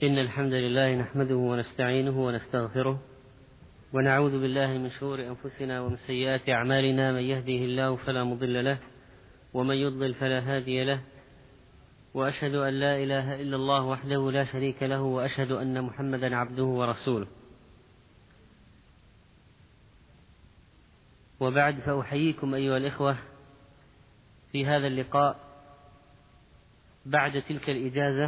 إن الحمد لله نحمده ونستعينه ونستغفره ونعوذ بالله من شرور أنفسنا ومن سيئات أعمالنا. من يهده الله فلا مضل له ومن يضلل فلا هادي له، وأشهد أن لا إله إلا الله وحده لا شريك له، وأشهد أن محمدا عبده ورسوله. وبعد، فأحييكم أيها الإخوة في هذا اللقاء بعد تلك الإجازة،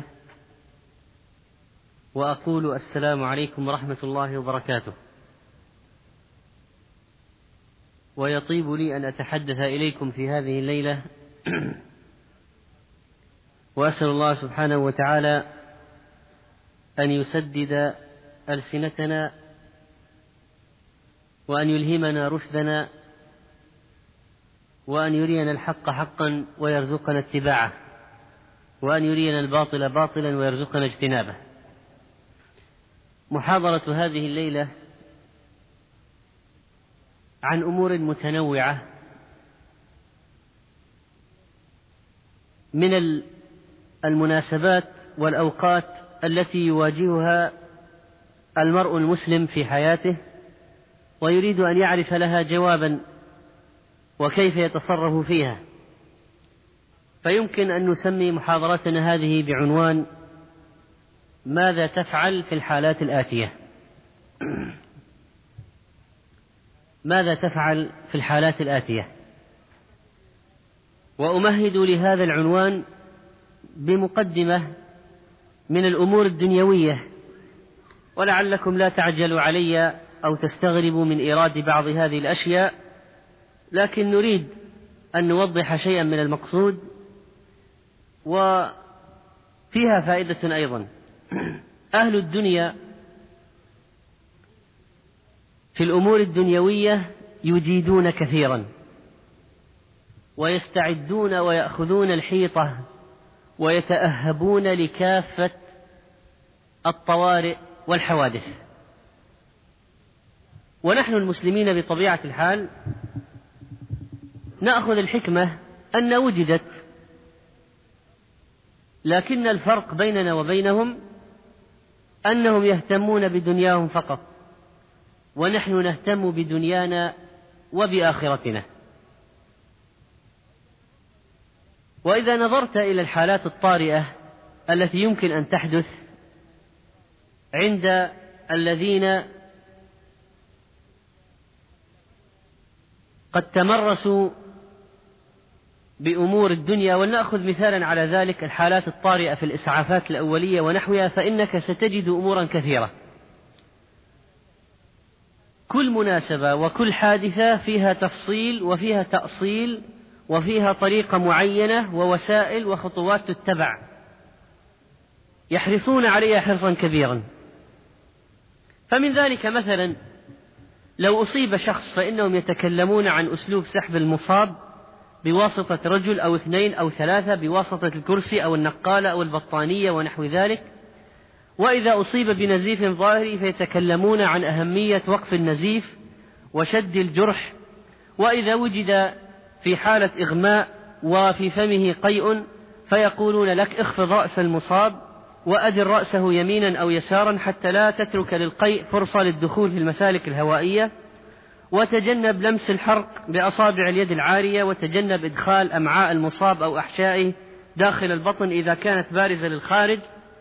وأقول السلام عليكم ورحمة الله وبركاته. ويطيب لي أن أتحدث إليكم في هذه الليلة وأسأل الله سبحانه وتعالى أن يسدد ألسنتنا وأن يلهمنا رشدنا وأن يرينا الحق حقا ويرزقنا اتباعه، وأن يرينا الباطل باطلا ويرزقنا اجتنابه. محاضرة هذه الليلة عن أمور متنوعة من المناسبات والأوقات التي يواجهها المرء المسلم في حياته ويريد أن يعرف لها جوابا وكيف يتصرف فيها. فيمكن أن نسمي محاضرتنا هذه بعنوان: ماذا تفعل في الحالات الآتية؟ ماذا تفعل في الحالات الآتية؟ وأمهد لهذا العنوان بمقدمة من الأمور الدنيوية، ولعلكم لا تعجلوا علي أو تستغربوا من إيراد بعض هذه الأشياء، لكن نريد أن نوضح شيئا من المقصود وفيها فائدة أيضا. أهل الدنيا في الأمور الدنيوية يجيدون كثيرا ويستعدون ويأخذون الحيطة ويتأهبون لكافة الطوارئ والحوادث. ونحن المسلمين بطبيعة الحال نأخذ الحكمة أن وجدت، لكن الفرق بيننا وبينهم أنهم يهتمون بدنياهم فقط، ونحن نهتم بدنيانا وبآخرتنا. وإذا نظرت إلى الحالات الطارئة التي يمكن أن تحدث عند الذين قد تمرسوا بأمور الدنيا، ولنأخذ مثالا على ذلك الحالات الطارئة في الإسعافات الأولية ونحوها، فإنك ستجد أمورا كثيرة. كل مناسبة وكل حادثة فيها تفصيل وفيها تأصيل وفيها طريقة معينة ووسائل وخطوات تتبع، يحرصون عليها حرصا كبيرا. فمن ذلك مثلا لو أصيب شخص فإنهم يتكلمون عن أسلوب سحب المصاب بواسطة رجل أو اثنين أو ثلاثة، بواسطة الكرسي أو النقالة أو البطانية ونحو ذلك. وإذا أصيب بنزيف ظاهري فيتكلمون عن أهمية وقف النزيف وشد الجرح. وإذا وجد في حالة إغماء وفي فمه قيء فيقولون لك: اخفض رأس المصاب وأدر رأسه يمينا أو يسارا حتى لا تترك للقيء فرصة للدخول في المسالك الهوائية، وتجنب لمس الحرق بأصابع اليد العارية، وتجنب إدخال أمعاء المصاب أو أحشائه داخل البطن إذا كانت بارزة للخارج.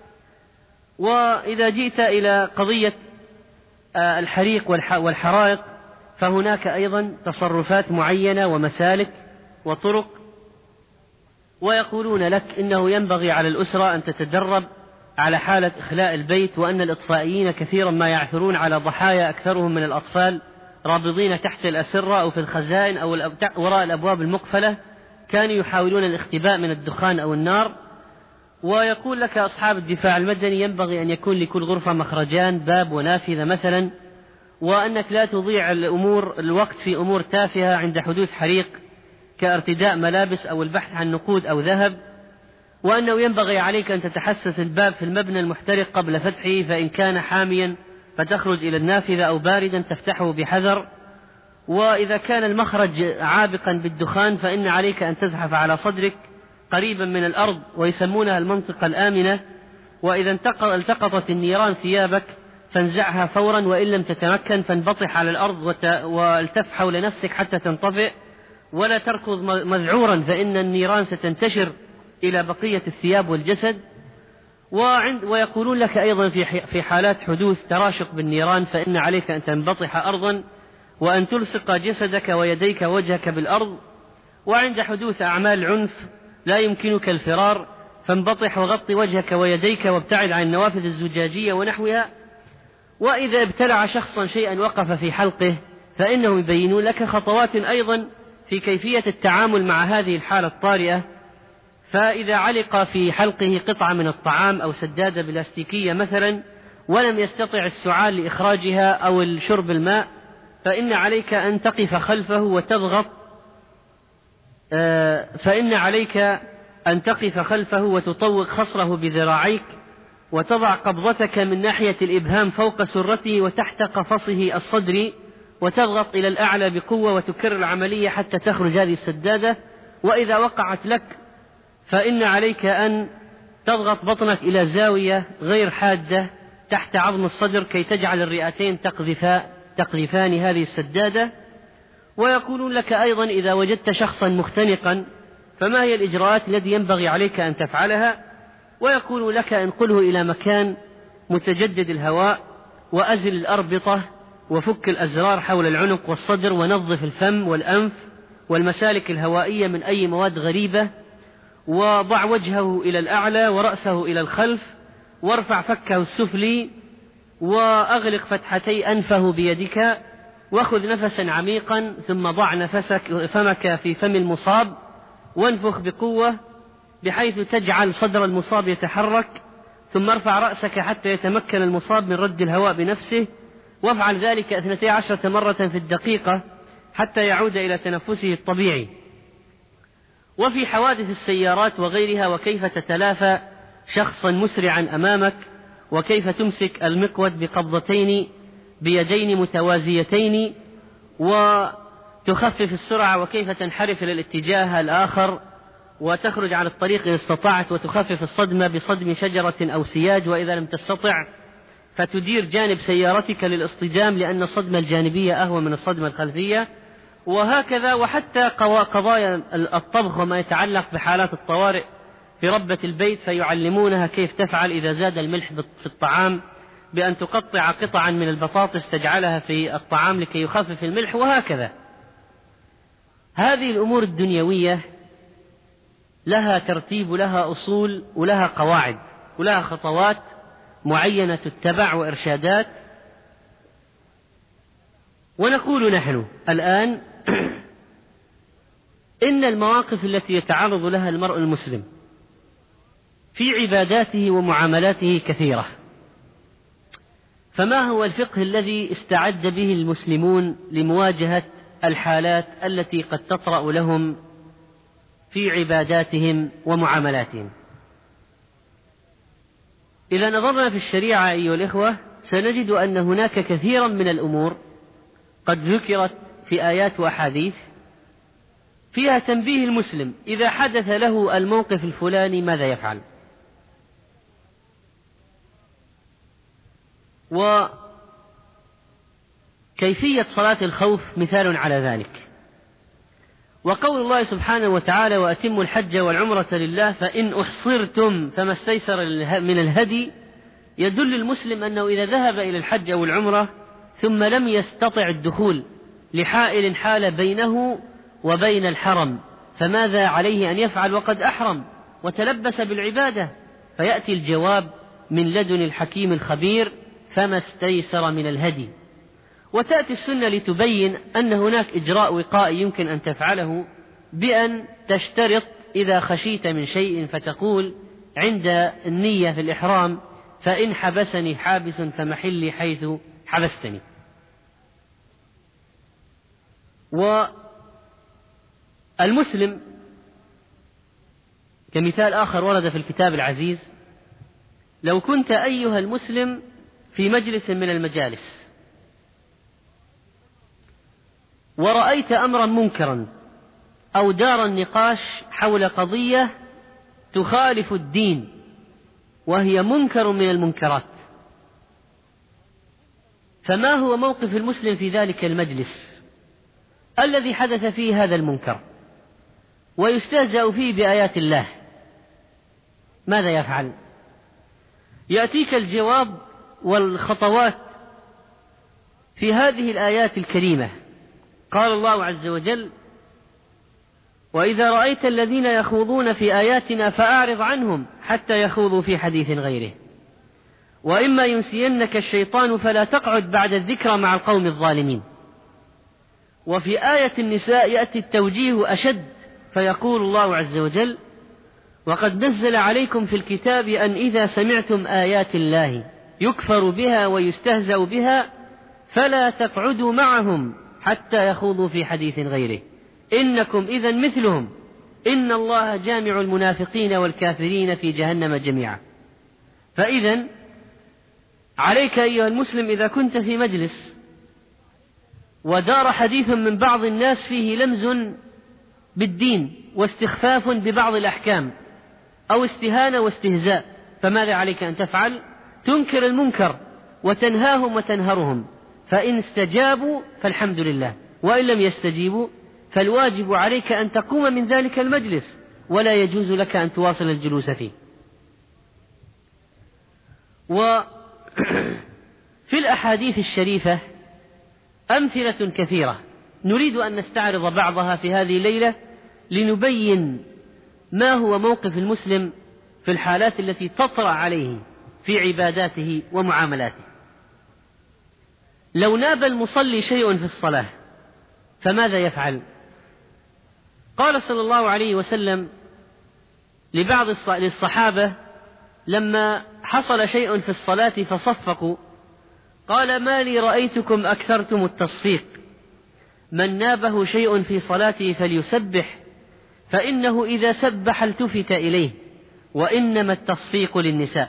وإذا جئت إلى قضية الحريق والحرائق فهناك أيضا تصرفات معينة ومسالك وطرق. ويقولون لك إنه ينبغي على الأسرة أن تتدرب على حالة إخلاء البيت، وأن الإطفائيين كثيرا ما يعثرون على ضحايا أكثرهم من الأطفال رابضين تحت الأسرة أو في الخزائن أو وراء الأبواب المقفلة، كانوا يحاولون الاختباء من الدخان أو النار. ويقول لك أصحاب الدفاع المدني ينبغي أن يكون لكل غرفة مخرجان، باب ونافذة مثلا، وأنك لا تضيع الوقت في أمور تافهة عند حدوث حريق كارتداء ملابس أو البحث عن نقود أو ذهب، وأنه ينبغي عليك أن تتحسس الباب في المبنى المحترق قبل فتحه، فإن كان حاميا فتخرج إلى النافذة أو باردا تفتحه بحذر، وإذا كان المخرج عابقا بالدخان فإن عليك أن تزحف على صدرك قريبا من الأرض، ويسمونها المنطقة الآمنة، وإذا التقطت النيران ثيابك فانزعها فورا، وإن لم تتمكن فانبطح على الأرض والتف حول نفسك حتى تنطفئ، ولا تركض مذعورا فإن النيران ستنتشر إلى بقية الثياب والجسد. ويقولون لك أيضا في حالات حدوث تراشق بالنيران فإن عليك أن تنبطح أرضا وأن تلصق جسدك ويديك ووجهك بالأرض. وعند حدوث أعمال عنف لا يمكنك الفرار فانبطح وغطي وجهك ويديك وابتعد عن النوافذ الزجاجية ونحوها. وإذا ابتلع شخصا شيئا وقف في حلقه فإنهم يبينون لك خطوات أيضا في كيفية التعامل مع هذه الحالة الطارئة. فإذا علق في حلقه قطعة من الطعام أو سدادة بلاستيكية مثلا ولم يستطع السعال لإخراجها أو الشرب الماء فإن عليك أن تقف خلفه وتطوق خصره بذراعيك وتضع قبضتك من ناحية الإبهام فوق سرته وتحت قفصه الصدري وتضغط إلى الأعلى بقوة وتكرر العملية حتى تخرج هذه السدادة. وإذا وقعت لك فإن عليك أن تضغط بطنك إلى زاوية غير حادة تحت عظم الصدر كي تجعل الرئتين تقذفان هذه السدادة. ويقولون لك أيضا إذا وجدت شخصا مختنقا فما هي الإجراءات التي ينبغي عليك أن تفعلها. ويقول لك انقله إلى مكان متجدد الهواء وأزل الأربطة وفك الأزرار حول العنق والصدر ونظف الفم والأنف والمسالك الهوائية من أي مواد غريبة وضع وجهه إلى الأعلى ورأسه إلى الخلف وارفع فكه السفلي وأغلق فتحتي أنفه بيدك وخذ نفسا عميقا ثم ضع فمك في فم المصاب وانفخ بقوة بحيث تجعل صدر المصاب يتحرك ثم ارفع رأسك حتى يتمكن المصاب من رد الهواء بنفسه وافعل ذلك 12 مرة في الدقيقة حتى يعود إلى تنفسه الطبيعي. وفي حوادث السيارات وغيرها وكيف تتلافى شخصا مسرعا أمامك وكيف تمسك المقود بقبضتين بيدين متوازيتين وتخفف السرعة وكيف تنحرف إلى الاتجاه الآخر وتخرج على الطريق إن استطعت وتخفف الصدمة بصدم شجرة أو سياج وإذا لم تستطع فتدير جانب سيارتك للاصطدام لأن الصدمة الجانبية أهون من الصدمة الخلفية وهكذا. وحتى قضايا الطبخ وما يتعلق بحالات الطوارئ في ربة البيت فيعلمونها كيف تفعل إذا زاد الملح في الطعام بأن تقطع قطعا من البطاطس تجعلها في الطعام لكي يخفف الملح وهكذا. هذه الأمور الدنيوية لها ترتيب ولها أصول ولها قواعد ولها خطوات معينة تتبع وإرشادات. ونقول نحن الآن إن المواقف التي يتعرض لها المرء المسلم في عباداته ومعاملاته كثيرة، فما هو الفقه الذي استعد به المسلمون لمواجهة الحالات التي قد تطرأ لهم في عباداتهم ومعاملاتهم؟ إذا نظرنا في الشريعة أيها الإخوة سنجد أن هناك كثيرا من الأمور قد ذكرت في آيات وأحاديث فيها تنبيه المسلم إذا حدث له الموقف الفلاني ماذا يفعل. وكيفية صلاة الخوف مثال على ذلك. وقول الله سبحانه وتعالى وأتموا الحج والعمرة لله فإن أحصرتم فما استيسر من الهدي يدل المسلم أنه إذا ذهب إلى الحج أو العمرة ثم لم يستطع الدخول لحائل حال بينه وبين الحرم فماذا عليه أن يفعل وقد أحرم وتلبس بالعبادة؟ فيأتي الجواب من لدن الحكيم الخبير فما استيسر من الهدي. وتأتي السنة لتبين أن هناك إجراء وقائي يمكن أن تفعله بأن تشترط إذا خشيت من شيء فتقول عند النية في الإحرام فإن حبسني حابس فمحلي حيث حبستني. والمسلم كمثال آخر ورد في الكتاب العزيز لو كنت أيها المسلم في مجلس من المجالس ورأيت أمرا منكرا أو دار النقاش حول قضية تخالف الدين وهي منكر من المنكرات. فما هو موقف المسلم في ذلك المجلس الذي حدث فيه هذا المنكر ويستهزأ فيه بآيات الله؟ ماذا يفعل؟ يأتيك الجواب والخطوات في هذه الآيات الكريمة. قال الله عز وجل: وإذا رأيت الذين يخوضون في آياتنا فأعرض عنهم حتى يخوضوا في حديث غيره، وإما ينسينك الشيطان فلا تقعد بعد الذكرى مع القوم الظالمين. وفي آية النساء يأتي التوجيه أشد، فيقول الله عز وجل: وقد نزل عليكم في الكتاب أن إذا سمعتم آيات الله يكفر بها ويستهزأ بها فلا تقعدوا معهم حتى يخوضوا في حديث غيره إنكم إذن مثلهم إن الله جامع المنافقين والكافرين في جهنم جميعا. فإذن عليك أيها المسلم إذا كنت في مجلس ودار حديث من بعض الناس فيه لمز بالدين واستخفاف ببعض الأحكام أو استهانة واستهزاء، فماذا عليك أن تفعل؟ تنكر المنكر وتنهاهم وتنهرهم، فإن استجابوا فالحمد لله، وإن لم يستجيبوا فالواجب عليك أن تقوم من ذلك المجلس، ولا يجوز لك أن تواصل الجلوس فيه. وفي الأحاديث الشريفة أمثلة كثيرة نريد أن نستعرض بعضها في هذه الليلة لنبين ما هو موقف المسلم في الحالات التي تطرأ عليه في عباداته ومعاملاته. لو ناب المصلي شيء في الصلاة فماذا يفعل؟ قال صلى الله عليه وسلم لبعض الصحابة لما حصل شيء في الصلاة فصفقوا، قال: ما لي رأيتكم أكثرتم التصفيق، من نابه شيء في صلاته فليسبح، فإنه إذا سبح التفت إليه، وإنما التصفيق للنساء.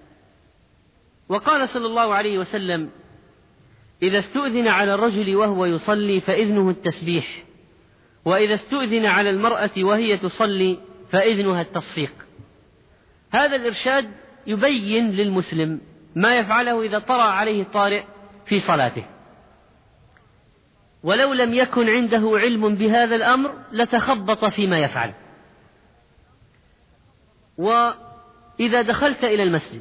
وقال صلى الله عليه وسلم: إذا استؤذن على الرجل وهو يصلي فإذنه التسبيح، وإذا استؤذن على المرأة وهي تصلي فإذنها التصفيق. هذا الإرشاد يبين للمسلم ما يفعله إذا طرأ عليه طارئ في صلاته، ولو لم يكن عنده علم بهذا الأمر لتخبط فيما يفعل. وإذا دخلت إلى المسجد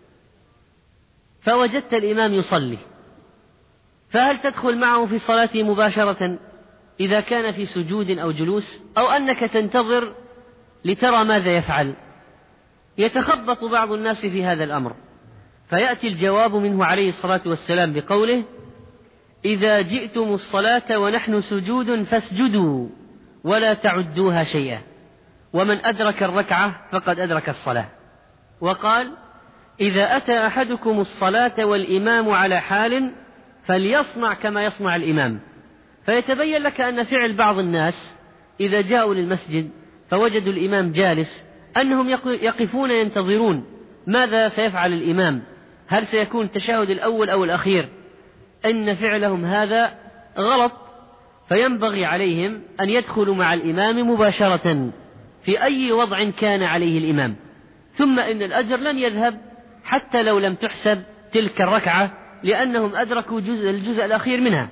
فوجدت الإمام يصلي، فهل تدخل معه في صلاته مباشرة إذا كان في سجود أو جلوس، أو أنك تنتظر لترى ماذا يفعل؟ يتخبط بعض الناس في هذا الأمر، فيأتي الجواب منه عليه الصلاة والسلام بقوله: إذا جئتم الصلاة ونحن سجود فاسجدوا ولا تعدوها شيئا، ومن أدرك الركعة فقد أدرك الصلاة. وقال: إذا أتى أحدكم الصلاة والإمام على حال فليصنع كما يصنع الإمام. فيتبين لك أن فعل بعض الناس إذا جاءوا للمسجد فوجدوا الإمام جالس أنهم يقفون ينتظرون ماذا سيفعل الإمام، هل سيكون التشهد الأول أو الأخير. إن فعلهم هذا غلط، فينبغي عليهم أن يدخلوا مع الإمام مباشرة في أي وضع كان عليه الإمام، ثم إن الأجر لن يذهب حتى لو لم تحسب تلك الركعة، لأنهم أدركوا الجزء الأخير منها.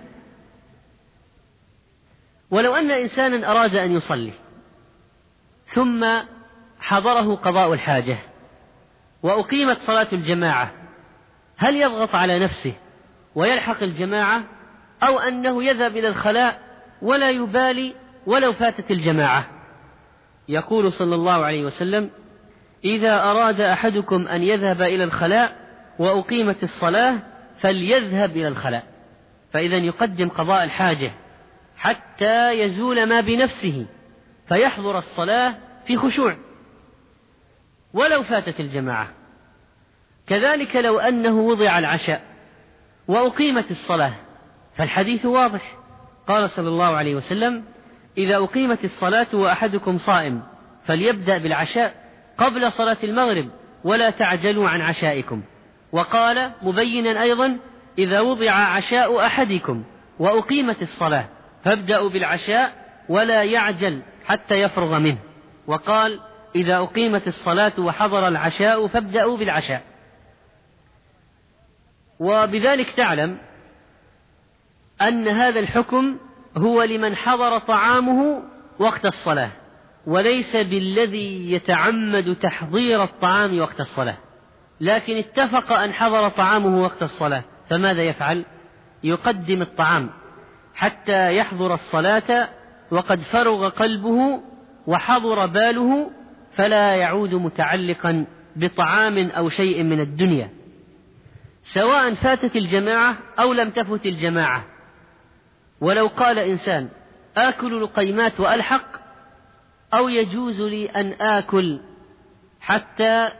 ولو أن إنسانا أراد أن يصلي ثم حضره قضاء الحاجة وأقيمت صلاة الجماعة، هل يضغط على نفسه ويلحق الجماعة، أو أنه يذهب إلى الخلاء ولا يبالي ولو فاتت الجماعة؟ يقول صلى الله عليه وسلم: إذا أراد أحدكم أن يذهب إلى الخلاء وأقيمت الصلاة فليذهب إلى الخلاء. فإذا يقدم قضاء الحاجة حتى يزول ما بنفسه فيحضر الصلاة في خشوع ولو فاتت الجماعة. كذلك لو أنه وضع العشاء وأقيمت الصلاة فالحديث واضح، قال صلى الله عليه وسلم: إذا أقيمت الصلاة وأحدكم صائم فليبدأ بالعشاء قبل صلاة المغرب ولا تعجلوا عن عشائكم. وقال مبينا أيضا: إذا وضع عشاء أحدكم وأقيمت الصلاة فابدأوا بالعشاء ولا يعجل حتى يفرغ منه. وقال: إذا أقيمت الصلاة وحضر العشاء فابدأوا بالعشاء. وبذلك تعلم أن هذا الحكم هو لمن حضر طعامه وقت الصلاة، وليس بالذي يتعمد تحضير الطعام وقت الصلاة، لكن اتفق أن حضر طعامه وقت الصلاة، فماذا يفعل؟ يقدم الطعام حتى يحضر الصلاة وقد فرغ قلبه وحضر باله، فلا يعود متعلقا بطعام أو شيء من الدنيا، سواء فاتت الجماعة أو لم تفت الجماعة. ولو قال إنسان آكل لقيمات وألحق، أو يجوز لي أن آكل حتى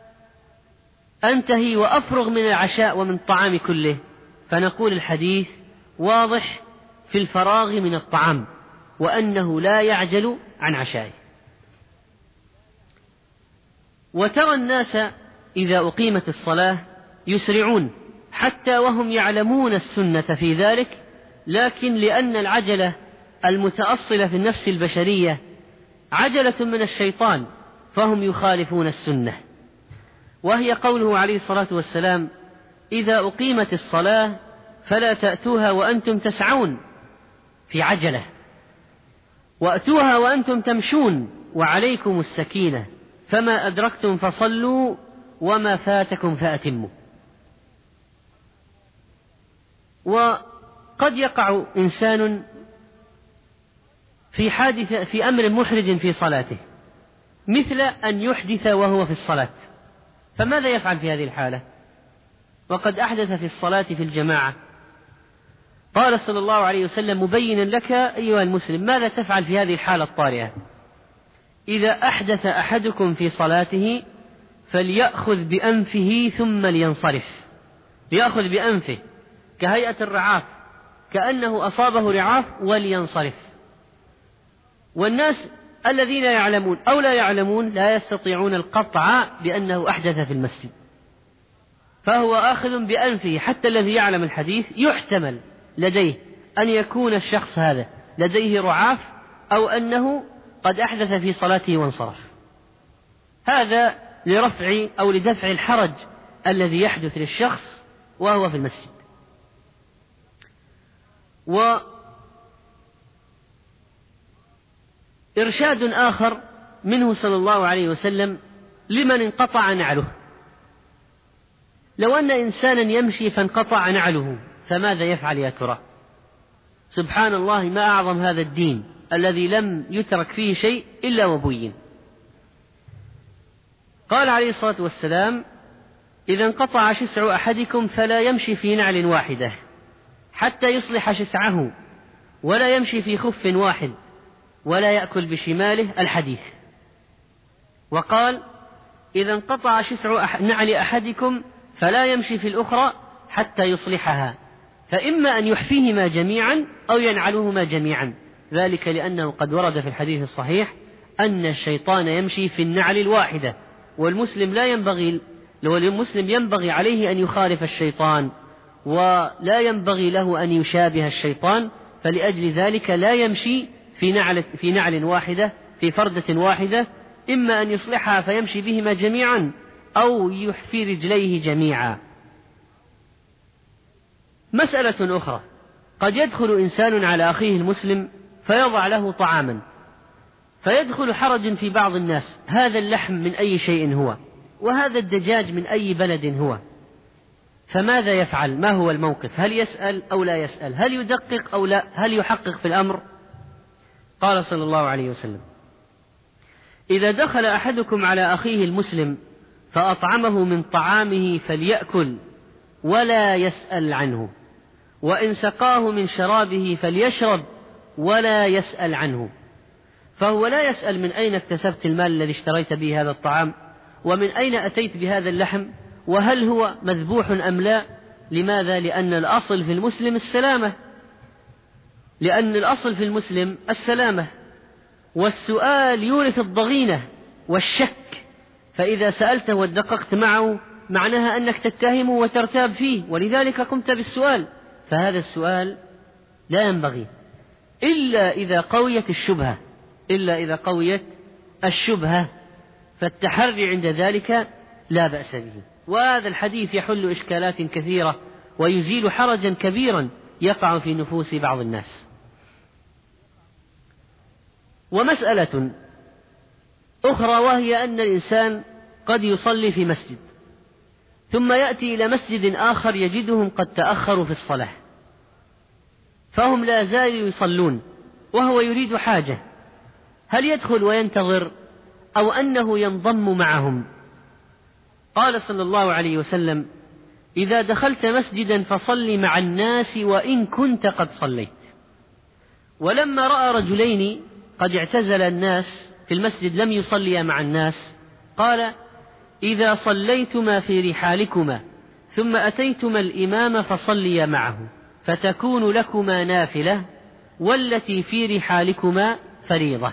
أنتهي وأفرغ من العشاء ومن الطعام كله، فنقول الحديث واضح في الفراغ من الطعام، وأنه لا يعجل عن عشائه. وترى الناس إذا أقيمت الصلاة يسرعون حتى وهم يعلمون السنة في ذلك، لكن لأن العجلة المتأصلة في النفس البشرية عجلة من الشيطان فهم يخالفون السنة، وهي قوله عليه الصلاة والسلام: إذا أقيمت الصلاة فلا تأتوها وأنتم تسعون في عجلة، وأتوها وأنتم تمشون وعليكم السكينة، فما أدركتم فصلوا وما فاتكم فأتموا. وقد يقع إنسان في أمر محرج في صلاته، مثل أن يحدث وهو في الصلاة، فماذا يفعل في هذه الحالة؟ وقد أحدث في الصلاة في الجماعة. قال صلى الله عليه وسلم مبينا لك أيها المسلم ماذا تفعل في هذه الحالة الطارئة: إذا أحدث أحدكم في صلاته فليأخذ بأنفه ثم لينصرف. ليأخذ بأنفه كهيئة الرعاف، كأنه أصابه رعاف، ولينصرف. والناس الذين يعلمون أو لا يعلمون لا يستطيعون القطع بأنه أحدث في المسجد، فهو آخذ بأنفه. حتى الذي يعلم الحديث يحتمل لديه أن يكون الشخص هذا لديه رعاف، أو أنه قد أحدث في صلاته وانصرف. هذا لرفع أو لدفع الحرج الذي يحدث للشخص وهو في المسجد. وإرشاد آخر منه صلى الله عليه وسلم لمن انقطع نعله. لو أن إنسانا يمشي فانقطع نعله فماذا يفعل يا ترى؟ سبحان الله، ما أعظم هذا الدين الذي لم يترك فيه شيء إلا وبين. قال عليه الصلاة والسلام: إذا انقطع شسع أحدكم فلا يمشي في نعل واحدة حتى يصلح شسعه، ولا يمشي في خف واحد، ولا يأكل بشماله. الحديث. وقال: إذا انقطع شسع نعل أحدكم فلا يمشي في الأخرى حتى يصلحها، فإما أن يحفيهما جميعا أو ينعلهما جميعا، ذلك لأنه قد ورد في الحديث الصحيح أن الشيطان يمشي في النعل الواحدة، والمسلم ينبغي عليه أن يخالف الشيطان، ولا ينبغي له أن يشابه الشيطان، فلأجل ذلك لا يمشي في نعل واحدة، في فردة واحدة، إما أن يصلحها فيمشي بهما جميعا أو يحفي رجليه جميعا. مسألة أخرى: قد يدخل إنسان على أخيه المسلم فيضع له طعاما، فيدخل حرج في بعض الناس: هذا اللحم من أي شيء هو؟ وهذا الدجاج من أي بلد هو؟ فماذا يفعل؟ ما هو الموقف؟ هل يسأل أو لا يسأل؟ هل يدقق أو لا؟ هل يحقق في الأمر؟ قال صلى الله عليه وسلم: إذا دخل أحدكم على أخيه المسلم فأطعمه من طعامه فليأكل ولا يسأل عنه، وإن سقاه من شرابه فليشرب ولا يسأل عنه. فهو لا يسأل من أين اكتسبت المال الذي اشتريت به هذا الطعام، ومن أين أتيت بهذا اللحم، وهل هو مذبوح أم لا. لماذا؟ لأن الأصل في المسلم السلامة، والسؤال يورث الضغينة والشك، فإذا سألته ودققت معه معناها أنك تتهمه وترتاب فيه، ولذلك قمت بالسؤال. فهذا السؤال لا ينبغي إلا إذا قويت الشبهة، فالتحري عند ذلك لا بأس به. وهذا الحديث يحل إشكالات كثيرة ويزيل حرجا كبيرا يقع في نفوس بعض الناس. ومسألة أخرى وهي أن الإنسان قد يصلي في مسجد ثم يأتي إلى مسجد آخر يجدهم قد تأخروا في الصلاة، فهم لا زالوا يصلون وهو يريد حاجة، هل يدخل وينتظر أو أنه ينضم معهم؟ قال صلى الله عليه وسلم: إذا دخلت مسجدا فصل مع الناس وإن كنت قد صليت. ولما رأى رجلين قد اعتزل الناس في المسجد لم يصليا مع الناس قال: إذا صليتما في رحالكما ثم أتيتما الإمام فصليا معه فتكون لكما نافلة والتي في رحالكما فريضة.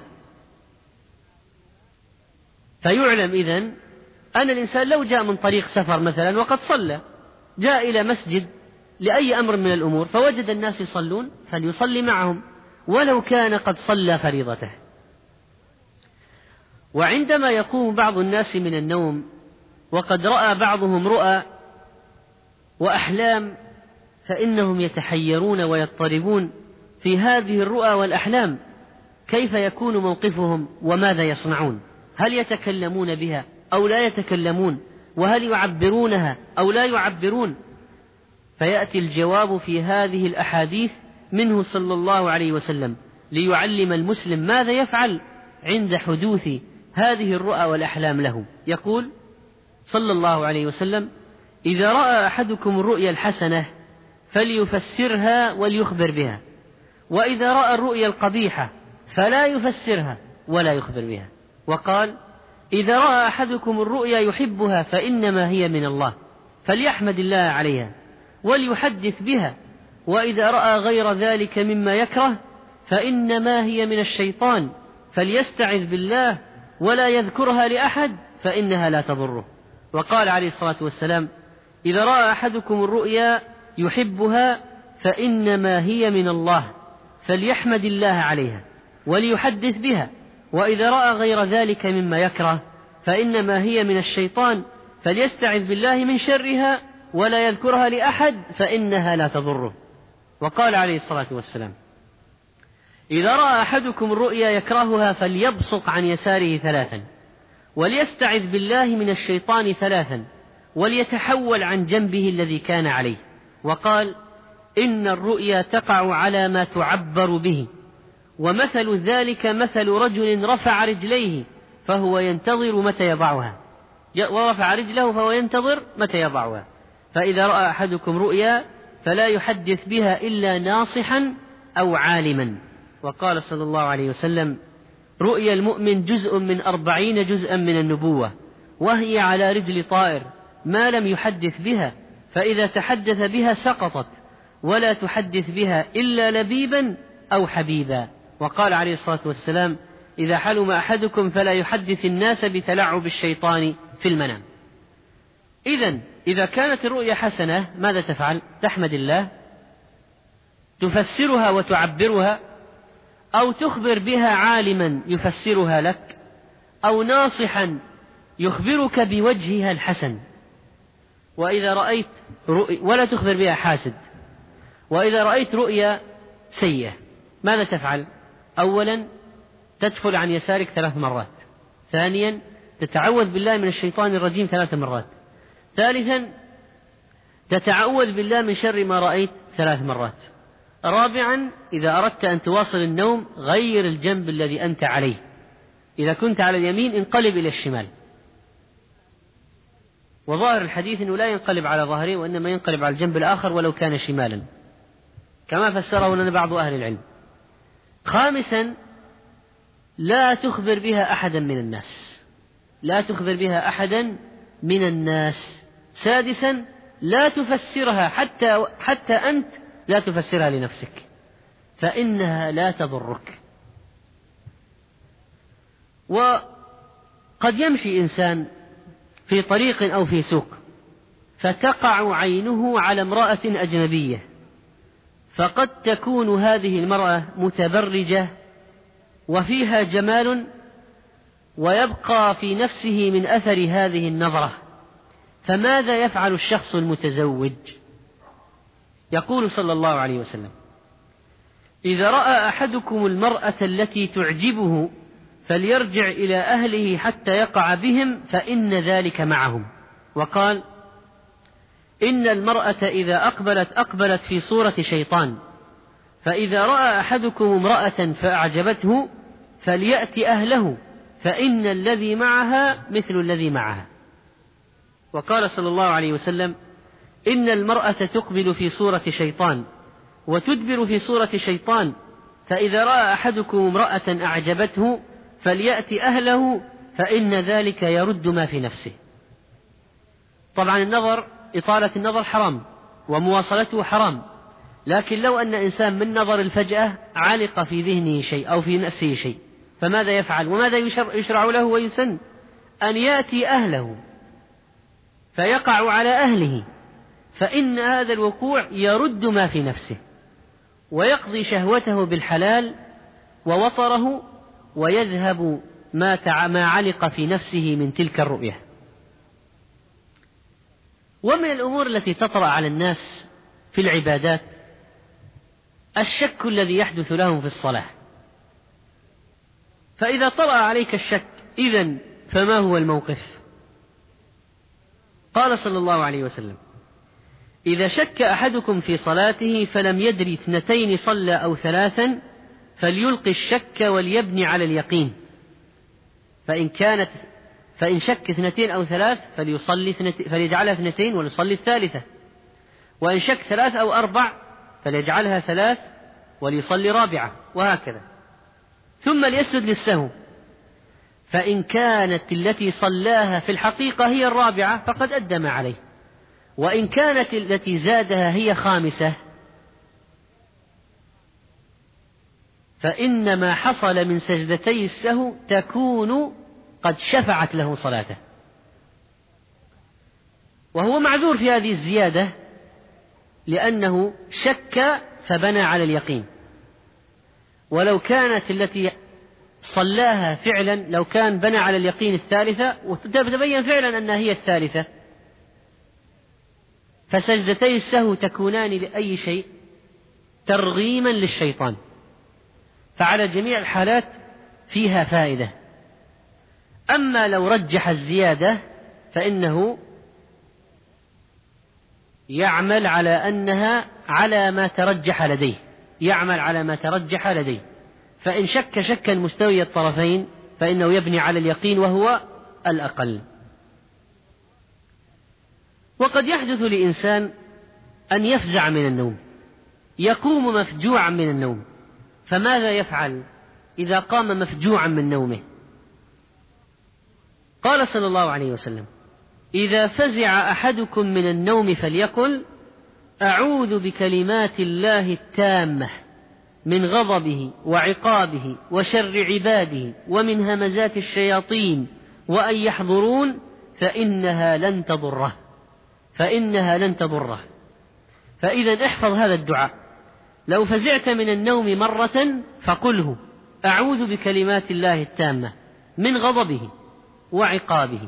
فيعلم إذن أن الإنسان لو جاء من طريق سفر مثلا وقد صلى، جاء إلى مسجد لأي أمر من الأمور فوجد الناس يصلون فليصلي معهم ولو كان قد صلى فريضته. وعندما يقوم بعض الناس من النوم وقد رأى بعضهم رؤى وأحلام فإنهم يتحيرون ويضطربون في هذه الرؤى والأحلام، كيف يكون موقفهم وماذا يصنعون؟ هل يتكلمون بها أو لا يتكلمون؟ وهل يعبرونها أو لا يعبرون؟ فيأتي الجواب في هذه الأحاديث منه صلى الله عليه وسلم ليعلم المسلم ماذا يفعل عند حدوث هذه الرؤى والأحلام له. يقول صلى الله عليه وسلم: إذا رأى أحدكم الرؤيا الحسنة فليفسرها وليخبر بها، وإذا رأى الرؤيا القبيحة فلا يفسرها ولا يخبر بها. وقال: إذا رأى أحدكم الرؤيا يحبها فإنما هي من الله فليحمد الله عليها وليحدث بها، وإذا رأى غير ذلك مما يكره فإنما هي من الشيطان فليستعذ بالله ولا يذكرها لأحد فإنها لا تضره. وقال عليه الصلاة والسلام: إذا رأى أحدكم الرؤيا يحبها فإنما هي من الله فليحمد الله عليها وليحدث بها، وإذا رأى غير ذلك مما يكره فإنما هي من الشيطان فليستعذ بالله من شرها ولا يذكرها لأحد فإنها لا تضره. وقال عليه الصلاة والسلام: إذا رأى أحدكم الرؤيا يكرهها فليبصق عن يساره 3 وليستعذ بالله من الشيطان 3 وليتحول عن جنبه الذي كان عليه. وقال: إن الرؤيا تقع على ما تعبر به، ومثل ذلك مثل رجل رفع رجليه فهو ينتظر متى يضعها، ورفع رجله فهو ينتظر متى يضعها. فإذا رأى أحدكم رؤيا فلا يحدث بها إلا ناصحا أو عالما. وقال صلى الله عليه وسلم: رؤيا المؤمن جزء من 40 جزءا من النبوة، وهي على رجل طائر ما لم يحدث بها، فإذا تحدث بها سقطت، ولا تحدث بها إلا لبيبا أو حبيبا. وقال عليه الصلاة والسلام: إذا حلم أحدكم فلا يحدث الناس بتلعب الشيطان في المنام. إذن إذا كانت الرؤيا حسنة ماذا تفعل؟ تحمد الله، تفسرها وتعبرها، أو تخبر بها عالما يفسرها لك، أو ناصحا يخبرك بوجهها الحسن. وإذا رأيت ولا تخبر بها حاسد. وإذا رأيت رؤيا سيئة ماذا تفعل؟ أولا تدخل عن يسارك 3 مرات، ثانيا تتعوذ بالله من الشيطان الرجيم 3 مرات، ثالثا تتعوذ بالله من شر ما رأيت 3 مرات، رابعا إذا أردت أن تواصل النوم غير الجنب الذي أنت عليه، إذا كنت على اليمين انقلب إلى الشمال. وظاهر الحديث أنه لا ينقلب على ظهره وإنما ينقلب على الجنب الآخر ولو كان شمالا، كما فسره لنا بعض أهل العلم. خامسا لا تخبر بها أحدا من الناس، لا تخبر بها أحدا من الناس. سادسا لا تفسرها حتى أنت لا تفسرها لنفسك فإنها لا تضرك. وقد يمشي إنسان في طريق أو في سوق فتقع عينه على امرأة أجنبية، فقد تكون هذه المرأة متبرجة وفيها جمال ويبقى في نفسه من أثر هذه النظرة، فماذا يفعل الشخص المتزوج؟ يقول صلى الله عليه وسلم: إذا رأى أحدكم المرأة التي تعجبه فليرجع إلى أهله حتى يقع بهم فإن ذلك معهم. وقال: إن المرأة إذا أقبلت في صورة شيطان، فإذا رأى أحدكم امرأة فأعجبته فليأتي أهله فإن الذي معها مثل الذي معها. وقال صلى الله عليه وسلم: إن المرأة تقبل في صورة شيطان وتدبر في صورة شيطان، فإذا رأى أحدكم امرأة أعجبته فليأتي أهله فإن ذلك يرد ما في نفسه. طبعا إطالة النظر حرام ومواصلته حرام، لكن لو أن إنسان من نظر الفجأة علق في ذهنه شيء أو في نفسه شيء، فماذا يفعل وماذا يشرع له ويسن؟ أن يأتي أهله فيقع على أهله، فإن هذا الوقوع يرد ما في نفسه ويقضي شهوته بالحلال ووطره، ويذهب ما علق في نفسه من تلك الرؤية. ومن الأمور التي تطرأ على الناس في العبادات الشك الذي يحدث لهم في الصلاة. فإذا طرأ عليك الشك إذن فما هو الموقف؟ قال صلى الله عليه وسلم: إذا شك أحدكم في صلاته فلم يدري 2 صلى أو 3 فليلقي الشك وليبني على اليقين، فإن شك 2 أو 3 فليجعلها 2 وليصلي 3، وإن شك 3 أو 4 فليجعلها 3 وليصلي 4، وهكذا. ثم ليسجد للسهو، فإن كانت التي صلاها في الحقيقة هي 4 فقد أدى ما عليه، وإن كانت التي زادها هي 5 فإن ما حصل من سجدتي السهو تكون قد شفعت له صلاته، وهو معذور في هذه الزيادة لأنه شك فبنى على اليقين. ولو كانت التي صلاها فعلا، لو كان بنى على اليقين 3 وتبين فعلا أنها هي 3، فسجدتي السهو تكونان لأي شيء؟ ترغيما للشيطان. فعلى جميع الحالات فيها فائدة. أما لو رجح الزيادة فإنه يعمل على أنها على ما ترجح لديه، فإن شك شكا مستوي الطرفين فإنه يبني على اليقين وهو الأقل. وقد يحدث لإنسان أن يفزع من النوم، يقوم مفجوعا من النوم، فماذا يفعل إذا قام مفجوعا من نومه؟ قال صلى الله عليه وسلم: إذا فزع أحدكم من النوم فليقل: أعوذ بكلمات الله التامة من غضبه وعقابه وشر عباده ومن همزات الشياطين وأن يحضرون فإنها لن تضره. فإذا احفظ هذا الدعاء، لو فزعت من النوم مرة فقله: أعوذ بكلمات الله التامة من غضبه وعقابه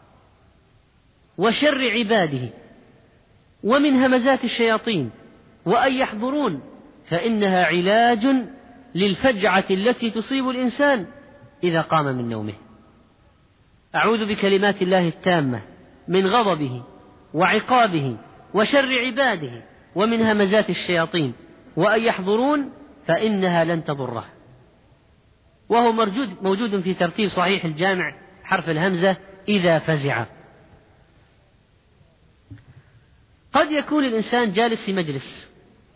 وشر عباده ومن همزات الشياطين وأن يحضرون، فإنها علاج للفجعة التي تصيب الإنسان إذا قام من نومه. أعوذ بكلمات الله التامة من غضبه وعقابه وشر عباده ومن همزات الشياطين وأن يحضرون فإنها لن تضره. وهو موجود في ترتيب صحيح الجامع حرف الهمزة إذا فزع. قد يكون الإنسان جالس في مجلس،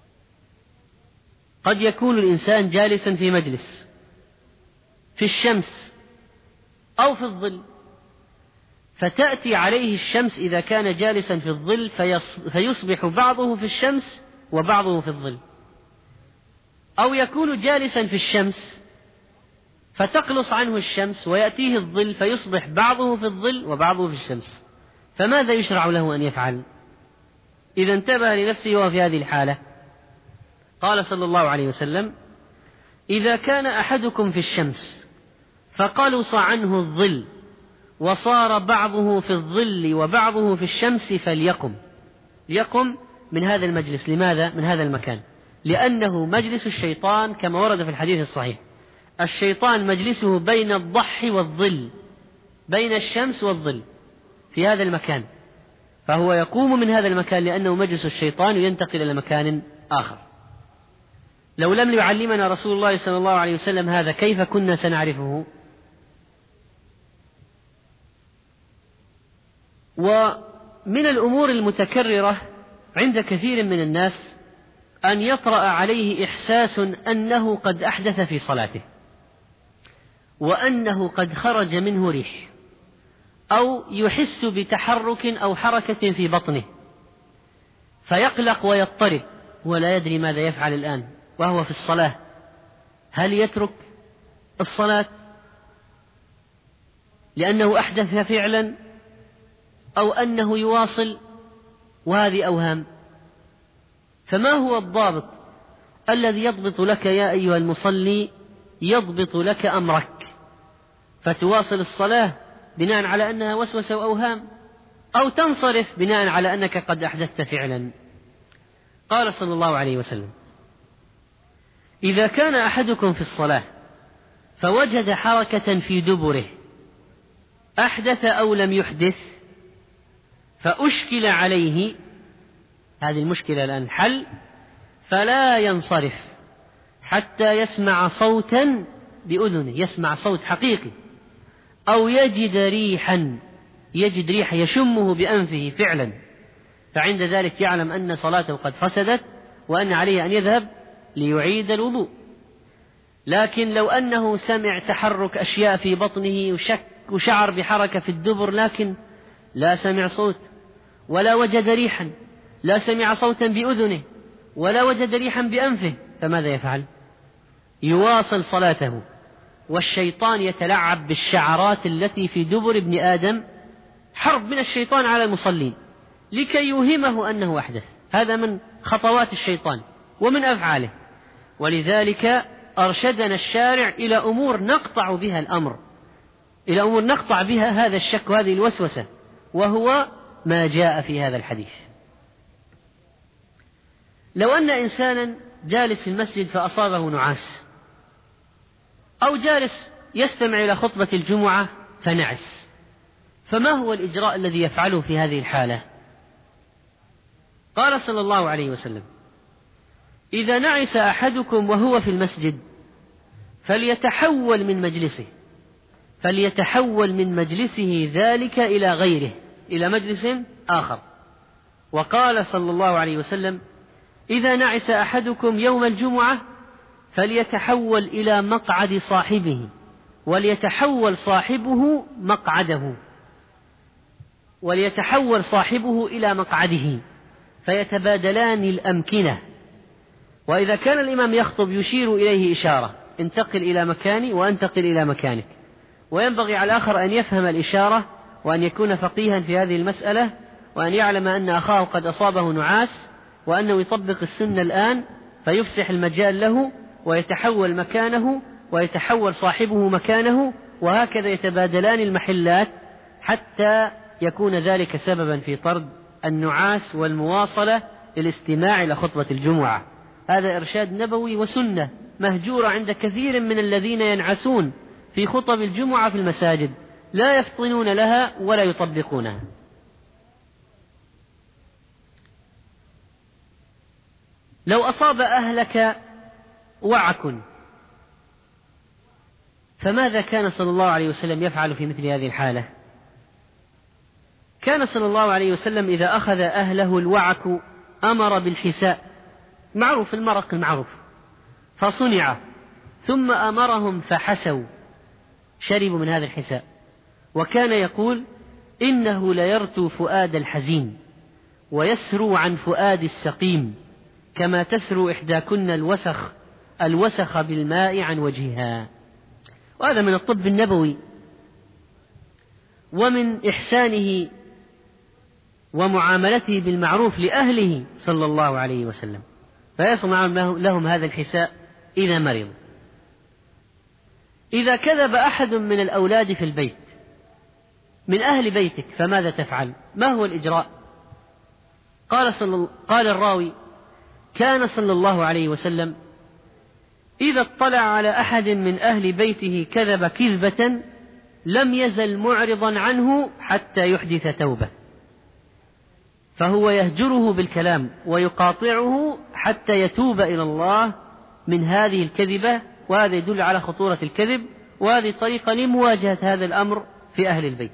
قد يكون الإنسان جالسا في مجلس في الشمس أو في الظل، فتأتي عليه الشمس إذا كان جالسا في الظل فيصبح بعضه في الشمس وبعضه في الظل، أو يكون جالسا في الشمس فتقلص عنه الشمس ويأتيه الظل فيصبح بعضه في الظل وبعضه في الشمس، فماذا يشرع له أن يفعل إذا انتبه لنفسه وهو في هذه الحالة؟ قال صلى الله عليه وسلم: إذا كان أحدكم في الشمس فقلص عنه الظل وصار بعضه في الظل وبعضه في الشمس ليقم من هذا المجلس. لماذا؟ من هذا المكان، لأنه مجلس الشيطان كما ورد في الحديث الصحيح. الشيطان مجلسه بين الضح والظل، بين الشمس والظل في هذا المكان، فهو يقوم من هذا المكان لأنه مجلس الشيطان وينتقل إلى مكان آخر. لو لم يعلمنا رسول الله صلى الله عليه وسلم هذا كيف كنا سنعرفه؟ ومن الأمور المتكررة عند كثير من الناس أن يطرأ عليه إحساس أنه قد أحدث في صلاته، وأنه قد خرج منه ريح، أو يحس بتحرك أو حركة في بطنه فيقلق ويضطرب ولا يدري ماذا يفعل الآن وهو في الصلاة. هل يترك الصلاة لأنه أحدث فعلا أو أنه يواصل؟ وهذه أوهام. فما هو الضابط الذي يضبط لك يا أيها المصلي، يضبط لك أمرك فتواصل الصلاة بناء على أنها وسوسة وأوهام، أو تنصرف بناء على أنك قد أحدثت فعلا؟ قال صلى الله عليه وسلم: إذا كان أحدكم في الصلاة فوجد حركة في دبره أحدث أو لم يحدث فأشكل عليه، هذه المشكلة الآن حل، فلا ينصرف حتى يسمع صوتا بأذنه، يسمع صوت حقيقي، أو يجد ريح يشمه بأنفه فعلا، فعند ذلك يعلم أن صلاته قد فسدت وأن عليه أن يذهب ليعيد الوضوء. لكن لو أنه سمع تحرك أشياء في بطنه وشعر بحركة في الدبر لكن لا سمع صوت ولا وجد ريحا، لا سمع صوتا بأذنه ولا وجد ريحا بأنفه، فماذا يفعل؟ يواصل صلاته، والشيطان يتلعب بالشعرات التي في دبر ابن آدم، حرب من الشيطان على المصلين لكي يوهمه أنه أحدث. هذا من خطوات الشيطان ومن أفعاله. ولذلك أرشدنا الشارع إلى أمور نقطع بها الأمر، إلى أمور نقطع بها هذا الشك وهذه الوسوسة، وهو ما جاء في هذا الحديث. لو أن إنسانا جالس في المسجد فأصابه نعاس، أو جالس يستمع إلى خطبة الجمعة فنعس، فما هو الإجراء الذي يفعله في هذه الحالة؟ قال صلى الله عليه وسلم: إذا نعس أحدكم وهو في المسجد فليتحول من مجلسه ذلك إلى غيره، إلى مجلس آخر. وقال صلى الله عليه وسلم: إذا نعس أحدكم يوم الجمعة فليتحول إلى مقعد صاحبه، وليتحول صاحبه إلى مقعده، فيتبادلان الأمكنة. وإذا كان الإمام يخطب يشير إليه إشارة: انتقل إلى مكاني وانتقل إلى مكانك. وينبغي على الآخر أن يفهم الإشارة وأن يكون فقيها في هذه المسألة، وأن يعلم أن أخاه قد أصابه نعاس وأنه يطبق السنة الآن، فيفسح المجال له ويتحول مكانه ويتحول صاحبه مكانه، وهكذا يتبادلان المحلات حتى يكون ذلك سببا في طرد النعاس والمواصلة للاستماع إلى خطبة الجمعة. هذا إرشاد نبوي وسنة مهجورة عند كثير من الذين ينعسون في خطب الجمعة في المساجد، لا يفطنون لها ولا يطبقونها. لو أصاب أهلك وعك فماذا كان صلى الله عليه وسلم يفعل في مثل هذه الحالة؟ كان صلى الله عليه وسلم إذا أخذ أهله الوعك أمر بالحساء، معروف المرق المعروف، فصنع، ثم أمرهم فحسوا، شربوا من هذا الحساء. وكان يقول: إنه ليرتو فؤاد الحزين ويسرو عن فؤاد السقيم، كما تسرو إحداكن الوسخ بالماء عن وجهها. وهذا من الطب النبوي ومن إحسانه ومعاملته بالمعروف لأهله صلى الله عليه وسلم، فيصنع لهم هذا الحساء إذا مرضوا. إذا كذب أحد من الأولاد في البيت من أهل بيتك فماذا تفعل؟ ما هو الإجراء؟ قال الراوي: كان صلى الله عليه وسلم إذا اطلع على أحد من أهل بيته كذب كذبة لم يزل معرضا عنه حتى يحدث توبة، فهو يهجره بالكلام ويقاطعه حتى يتوب إلى الله من هذه الكذبة، وهذا يدل على خطورة الكذب، وهذه طريقة لمواجهة هذا الأمر في أهل البيت.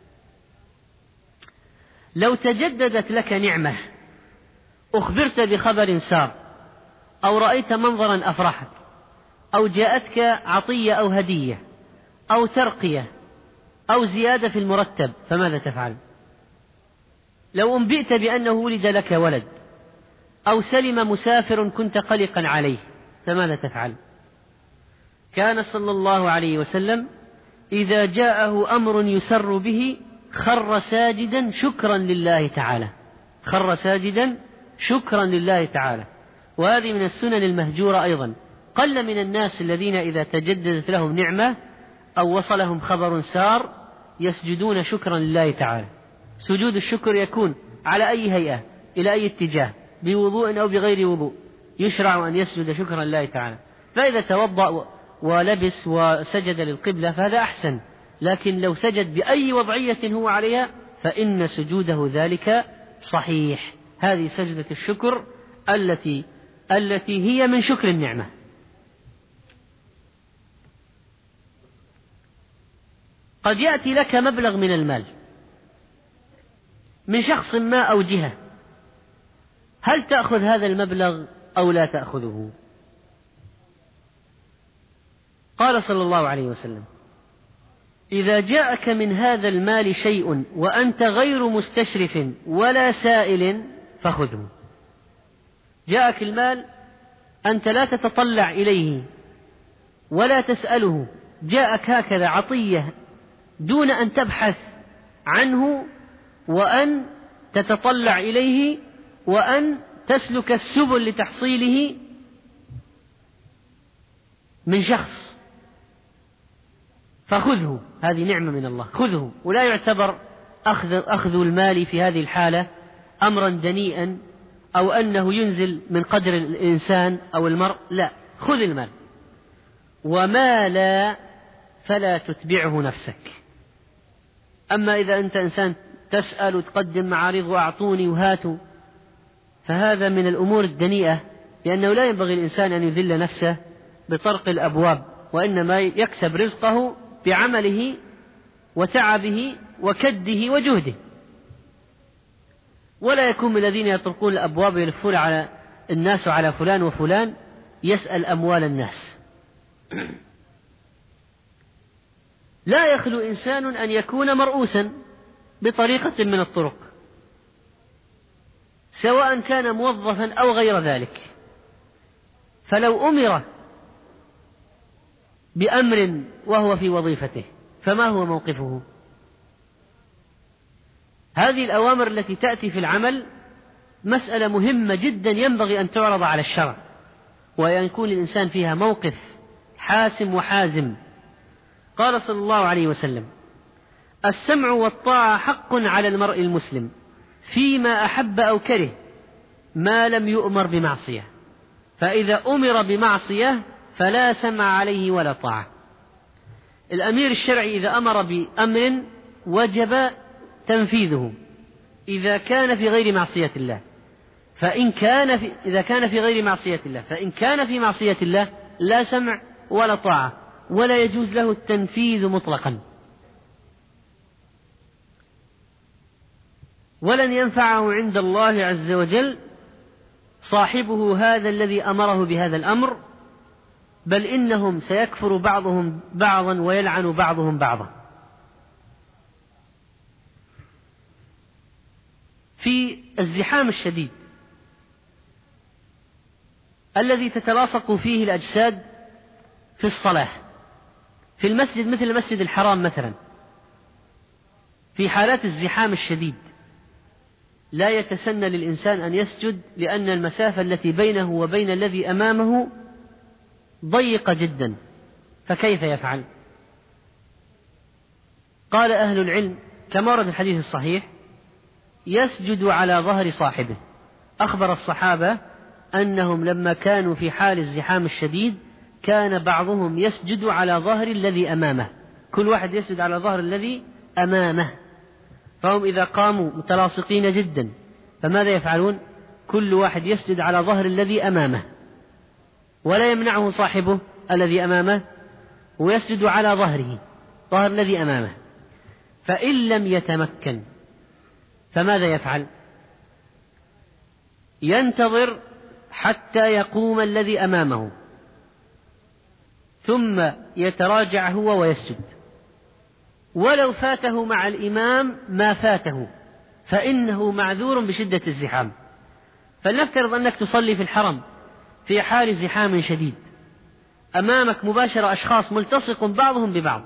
لو تجددت لك نعمة، أخبرت بخبر سار، أو رأيت منظرا أفرحك، أو جاءتك عطية أو هدية أو ترقية أو زيادة في المرتب، فماذا تفعل؟ لو أنبئت بأنه ولد لك ولد، أو سلم مسافر كنت قلقا عليه، فماذا تفعل؟ كان صلى الله عليه وسلم إذا جاءه أمر يسر به خر ساجدا شكرا لله تعالى، خر ساجدا شكرا لله تعالى. وهذه من السنن المهجورة أيضا. قل من الناس الذين إذا تجددت لهم نعمة أو وصلهم خبر سار يسجدون شكرا لله تعالى. سجود الشكر يكون على أي هيئة، إلى أي اتجاه، بوضوء أو بغير وضوء، يشرع أن يسجد شكرا لله تعالى. فإذا توضأ ولبس وسجد للقبلة فهذا أحسن، لكن لو سجد بأي وضعية هو عليها فإن سجوده ذلك صحيح. هذه سجدة الشكر التي هي من شكر النعمة. قد يأتي لك مبلغ من المال من شخص ما أو جهة، هل تأخذ هذا المبلغ أو لا تأخذه؟ قال صلى الله عليه وسلم: إذا جاءك من هذا المال شيء وأنت غير مستشرف ولا سائل فخذه. جاءك المال أنت لا تتطلع إليه ولا تسأله، جاءك هكذا عطية دون أن تبحث عنه وأن تتطلع إليه وأن تسلك السبل لتحصيله من شخص، فخذه. هذه نعمة من الله، خذه. ولا يعتبر أخذ المال في هذه الحالة أمرا دنيئا أو أنه ينزل من قدر الإنسان أو المرء، لا، خذ المال. وما لا فلا تتبعه نفسك. أما إذا أنت إنسان تسأل وتقدم معارض وأعطوني وهاتوا، فهذا من الأمور الدنيئة، لأنه لا ينبغي الإنسان أن يذل نفسه بطرق الأبواب، وإنما يكسب رزقه بعمله وتعبه وكده وجهده، ولا يكون من الذين يطرقون الأبواب ويلفون على الناس وعلى فلان وفلان يسأل أموال الناس. لا يخلو إنسان أن يكون مرؤوسا بطريقة من الطرق، سواء كان موظفا أو غير ذلك. فلو أمر بأمر وهو في وظيفته فما هو موقفه؟ هذه الأوامر التي تأتي في العمل مسألة مهمة جدا ينبغي أن تعرض على الشرع، وأن يكون الإنسان فيها موقف حاسم وحازم. قال صلى الله عليه وسلم: السمع والطاعة حق على المرء المسلم فيما أحب أو كره ما لم يؤمر بمعصية، فإذا أمر بمعصية فلا سمع عليه ولا طاعة. الأمير الشرعي إذا أمر بأمر وجب تنفيذه إذا كان في غير معصية الله، إذا كان في غير معصية الله، فإن كان في معصية الله لا سمع ولا طاعة، ولا يجوز له التنفيذ مطلقا. ولن ينفعه عند الله عز وجل صاحبه هذا الذي أمره بهذا الأمر، بل إنهم سيكفر بعضهم بعضا ويلعن بعضهم بعضا. في الزحام الشديد الذي تتلاصق فيه الأجساد في الصلاة في المسجد مثل المسجد الحرام مثلا، في حالات الزحام الشديد لا يتسنى للإنسان أن يسجد، لأن المسافة التي بينه وبين الذي أمامه ضيقة جدا، فكيف يفعل؟ قال أهل العلم كما ورد الحديث الصحيح يسجد على ظهر صاحبه. أخبر الصحابة أنهم لما كانوا في حال الزحام الشديد كان بعضهم يسجد على ظهر الذي أمامه، كل واحد يسجد على ظهر الذي أمامه، فهم إذا قاموا متلاصقين جدا فماذا يفعلون؟ كل واحد يسجد على ظهر الذي أمامه ولا يمنعه صاحبه الذي أمامه، ويسجد على ظهره، ظهر الذي أمامه. فإن لم يتمكن فماذا يفعل؟ ينتظر حتى يقوم الذي أمامه ثم يتراجع هو ويسجد، ولو فاته مع الإمام ما فاته فإنه معذور بشدة الزحام. فلنفترض أنك تصلي في الحرم في حال زحام شديد، أمامك مباشرة أشخاص ملتصق بعضهم ببعض،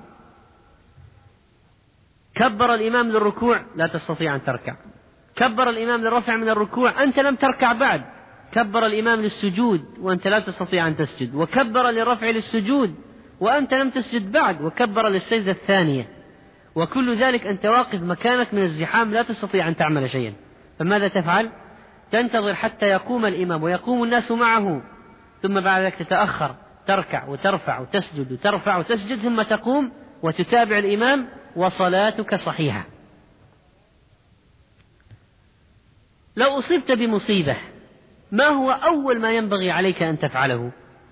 كبر الإمام للركوع لا تستطيع أن تركع، كبر الإمام للرفع من الركوع أنت لم تركع بعد، كبر الإمام للسجود وأنت لا تستطيع أن تسجد، وكبر للرفع للسجود وأنت لم تسجد بعد، وكبر للسجدة الثانية، وكل ذلك أنت واقف مكانك من الزحام لا تستطيع أن تعمل شيئا. فماذا تفعل؟ تنتظر حتى يقوم الإمام ويقوم الناس معه، ثم بعد ذلك تتأخر، تركع وترفع وتسجد وترفع وتسجد، ثم تقوم وتتابع الإمام وصلاتك صحيحة. لو أصبت بمصيبة ما هو أول ما ينبغي عليك أن تفعله؟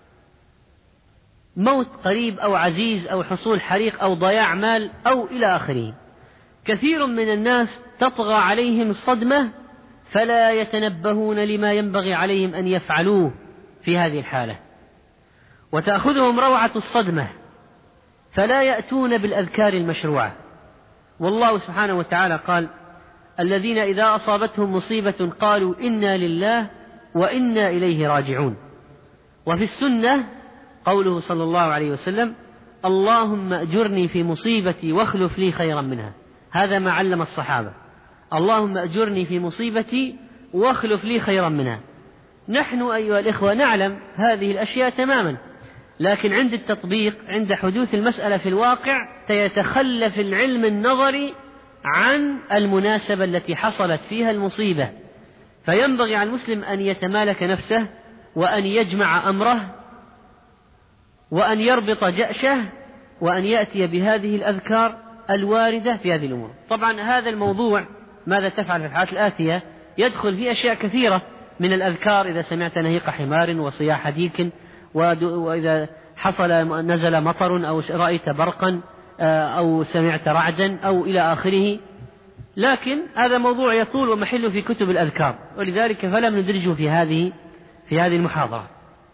موت قريب أو عزيز أو حصول حريق أو ضياع مال أو إلى آخره. كثير من الناس تطغى عليهم الصدمة فلا يتنبهون لما ينبغي عليهم أن يفعلوه في هذه الحالة، وتأخذهم روعة الصدمة فلا يأتون بالأذكار المشروعة. والله سبحانه وتعالى قال: الذين إذا أصابتهم مصيبة قالوا إنا لله وإنا إليه راجعون. وفي السنة قوله صلى الله عليه وسلم: اللهم أجرني في مصيبتي واخلف لي خيرا منها. هذا ما علم الصحابة: اللهم أجرني في مصيبتي واخلف لي خيرا منها. نحن أيها الإخوة نعلم هذه الأشياء تماما، لكن عند التطبيق، عند حدوث المسألة في الواقع، يتخلف العلم النظري عن المناسبة التي حصلت فيها المصيبة. فينبغي على المسلم أن يتمالك نفسه وأن يجمع أمره وأن يربط جأشه وأن يأتي بهذه الأذكار الواردة في هذه الأمور. طبعا هذا الموضوع ماذا تفعل في الحالات الآتية يدخل فيه أشياء كثيرة من الأذكار: إذا سمعت نهيق حمار وصياح ديك، وإذا حصل نزل مطر أو رأيت برقا أو سمعت رعدا أو إلى آخره. لكن هذا موضوع يطول ومحله في كتب الأذكار، ولذلك فلم ندرجه في هذه المحاضرة.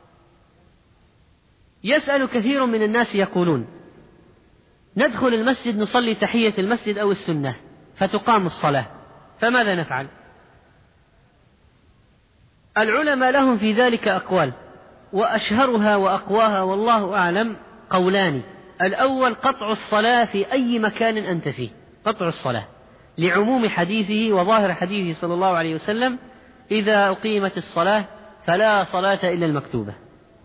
يسأل كثير من الناس يقولون: ندخل المسجد نصلي تحية المسجد أو السنة فتقام الصلاة، فماذا نفعل؟ العلماء لهم في ذلك أقوال، وأشهرها وأقواها والله أعلم قولان: الأول قطع الصلاة في أي مكان أنت فيه، قطع الصلاة لعموم حديثه وظاهر حديثه صلى الله عليه وسلم: إذا أقيمت الصلاة فلا صلاة إلا المكتوبة.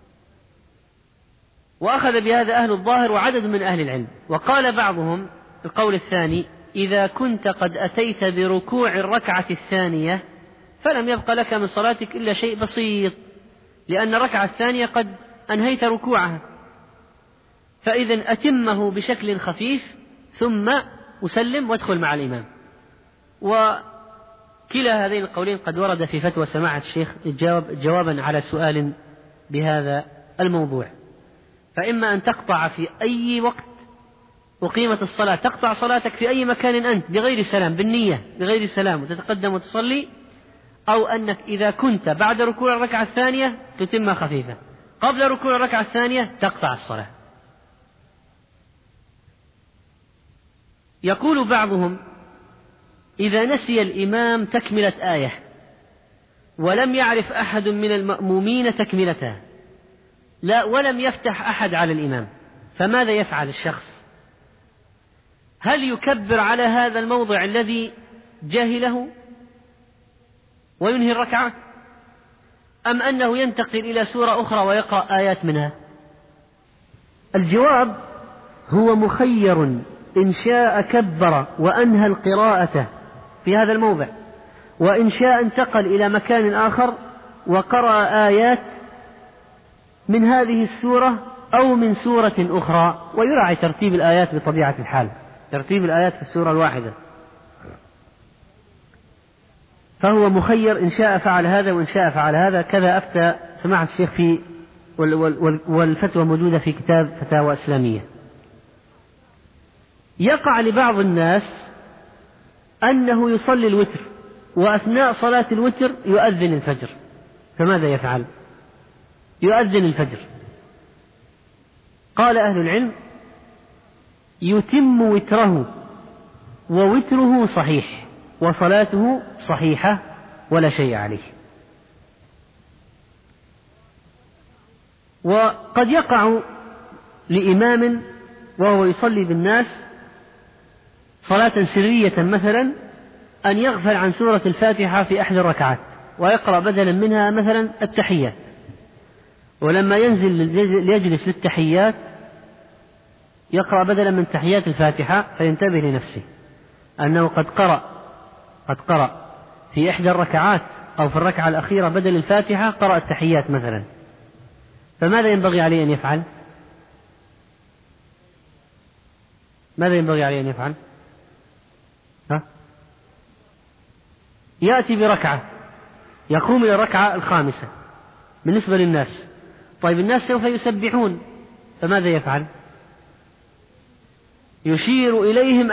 وأخذ بهذا أهل الظاهر وعدد من أهل العلم. وقال بعضهم القول الثاني: إذا كنت قد أتيت بركوع الركعة الثانية فلم يبق لك من صلاتك إلا شيء بسيط، لأن الركعة الثانية قد أنهيت ركوعها، فإذا أتمه بشكل خفيف ثم أسلم وادخل مع الإمام. وكلا هذين القولين قد ورد في فتوى سماحة الشيخ جوابا على سؤال بهذا الموضوع. فإما أن تقطع في أي وقت أقيمت الصلاة، تقطع صلاتك في أي مكان أنت بغير سلام، بالنية بغير سلام، وتتقدم وتصلي، أو أنك إذا كنت بعد ركوع الركعة الثانية تتم خفيفة، قبل ركوع الركعة الثانية تقطع الصلاة. يقول بعضهم: إذا نسي الإمام تكملة آية ولم يعرف أحد من المأمومين تكملتها، لا ولم يفتح أحد على الإمام، فماذا يفعل الشخص؟ هل يكبر على هذا الموضع الذي جاهله وينهي الركعة، أم أنه ينتقل إلى سورة أخرى ويقرأ آيات منها؟ الجواب هو مخير إن شاء كبر وأنهى القراءة في هذا الموضع، وإن شاء انتقل إلى مكان آخر وقرأ آيات من هذه السورة أو من سورة أخرى، ويراعي ترتيب الآيات بطبيعة الحال، ترتيب الآيات في السورة الواحدة، فهو مخير إن شاء فعل هذا وإن شاء فعل هذا. كذا أفتى سماحة الشيخ في والفتوى موجودة في كتاب فتاوى إسلامية. يقع لبعض الناس أنه يصلي الوتر وأثناء صلاة الوتر يؤذن الفجر، فماذا يفعل؟ يؤذن الفجر. قال أهل العلم: يتم وتره، ووتره صحيح وصلاته صحيحة ولا شيء عليه. وقد يقع لإمام وهو يصلي بالناس صلاة سرية مثلا أن يغفل عن سورة الفاتحة في أحد الركعات ويقرأ بدلا منها مثلا التحيات، ولما ينزل ليجلس للتحيات يقرأ بدلا من تحيات الفاتحة، فينتبه لنفسه أنه قد قرأ في إحدى الركعات أو في الركعة الأخيرة بدل الفاتحة قرأ التحيات مثلا، فماذا ينبغي عليه أن يفعل؟ ماذا ينبغي عليه أن يفعل؟ يأتي بركعة، يقوم إلى الركعة الخامسة بالنسبة للناس. طيب الناس سوف يسبحون، فماذا يفعل؟ يشير إليهم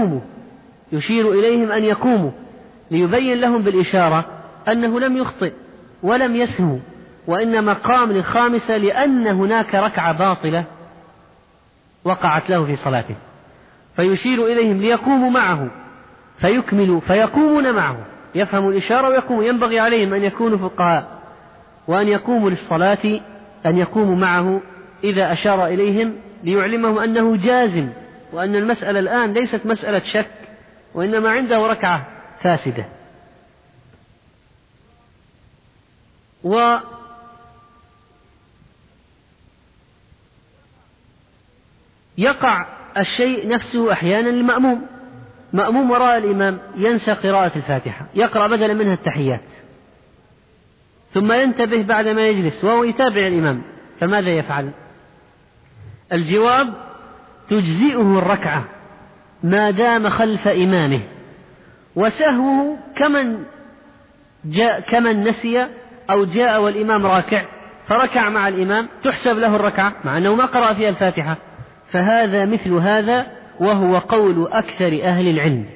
أن يقوموا ليبين لهم بالإشارة أنه لم يخطئ ولم يسهو، وإنما قام للخامسة لأن هناك ركعة باطلة وقعت له في صلاته، فيشير إليهم ليقوموا معه فيكملوا فيقومون معه، يفهموا الإشارة ويقوموا. ينبغي عليهم أن يكونوا فقهاء وأن يقوموا للصلاة، أن يقوموا معه إذا أشار إليهم ليعلمهم أنه جازم، وأن المسألة الآن ليست مسألة شك، وإنما عنده ركعة فاسدة. ويقع الشيء نفسه أحيانا للمأموم، مأموم وراء الإمام ينسى قراءة الفاتحة، يقرأ بدلا منها التحيات، ثم ينتبه بعد ما يجلس وهو يتابع الإمام، فماذا يفعل؟ الجواب: تجزئه الركعة ما دام خلف إمامه، وسهوه كمن نسي أو جاء والإمام راكع فركع مع الإمام تحسب له الركعة مع أنه ما قرأ فيها الفاتحة. فهذا مثل هذا، وهو قول أكثر أهل العلم.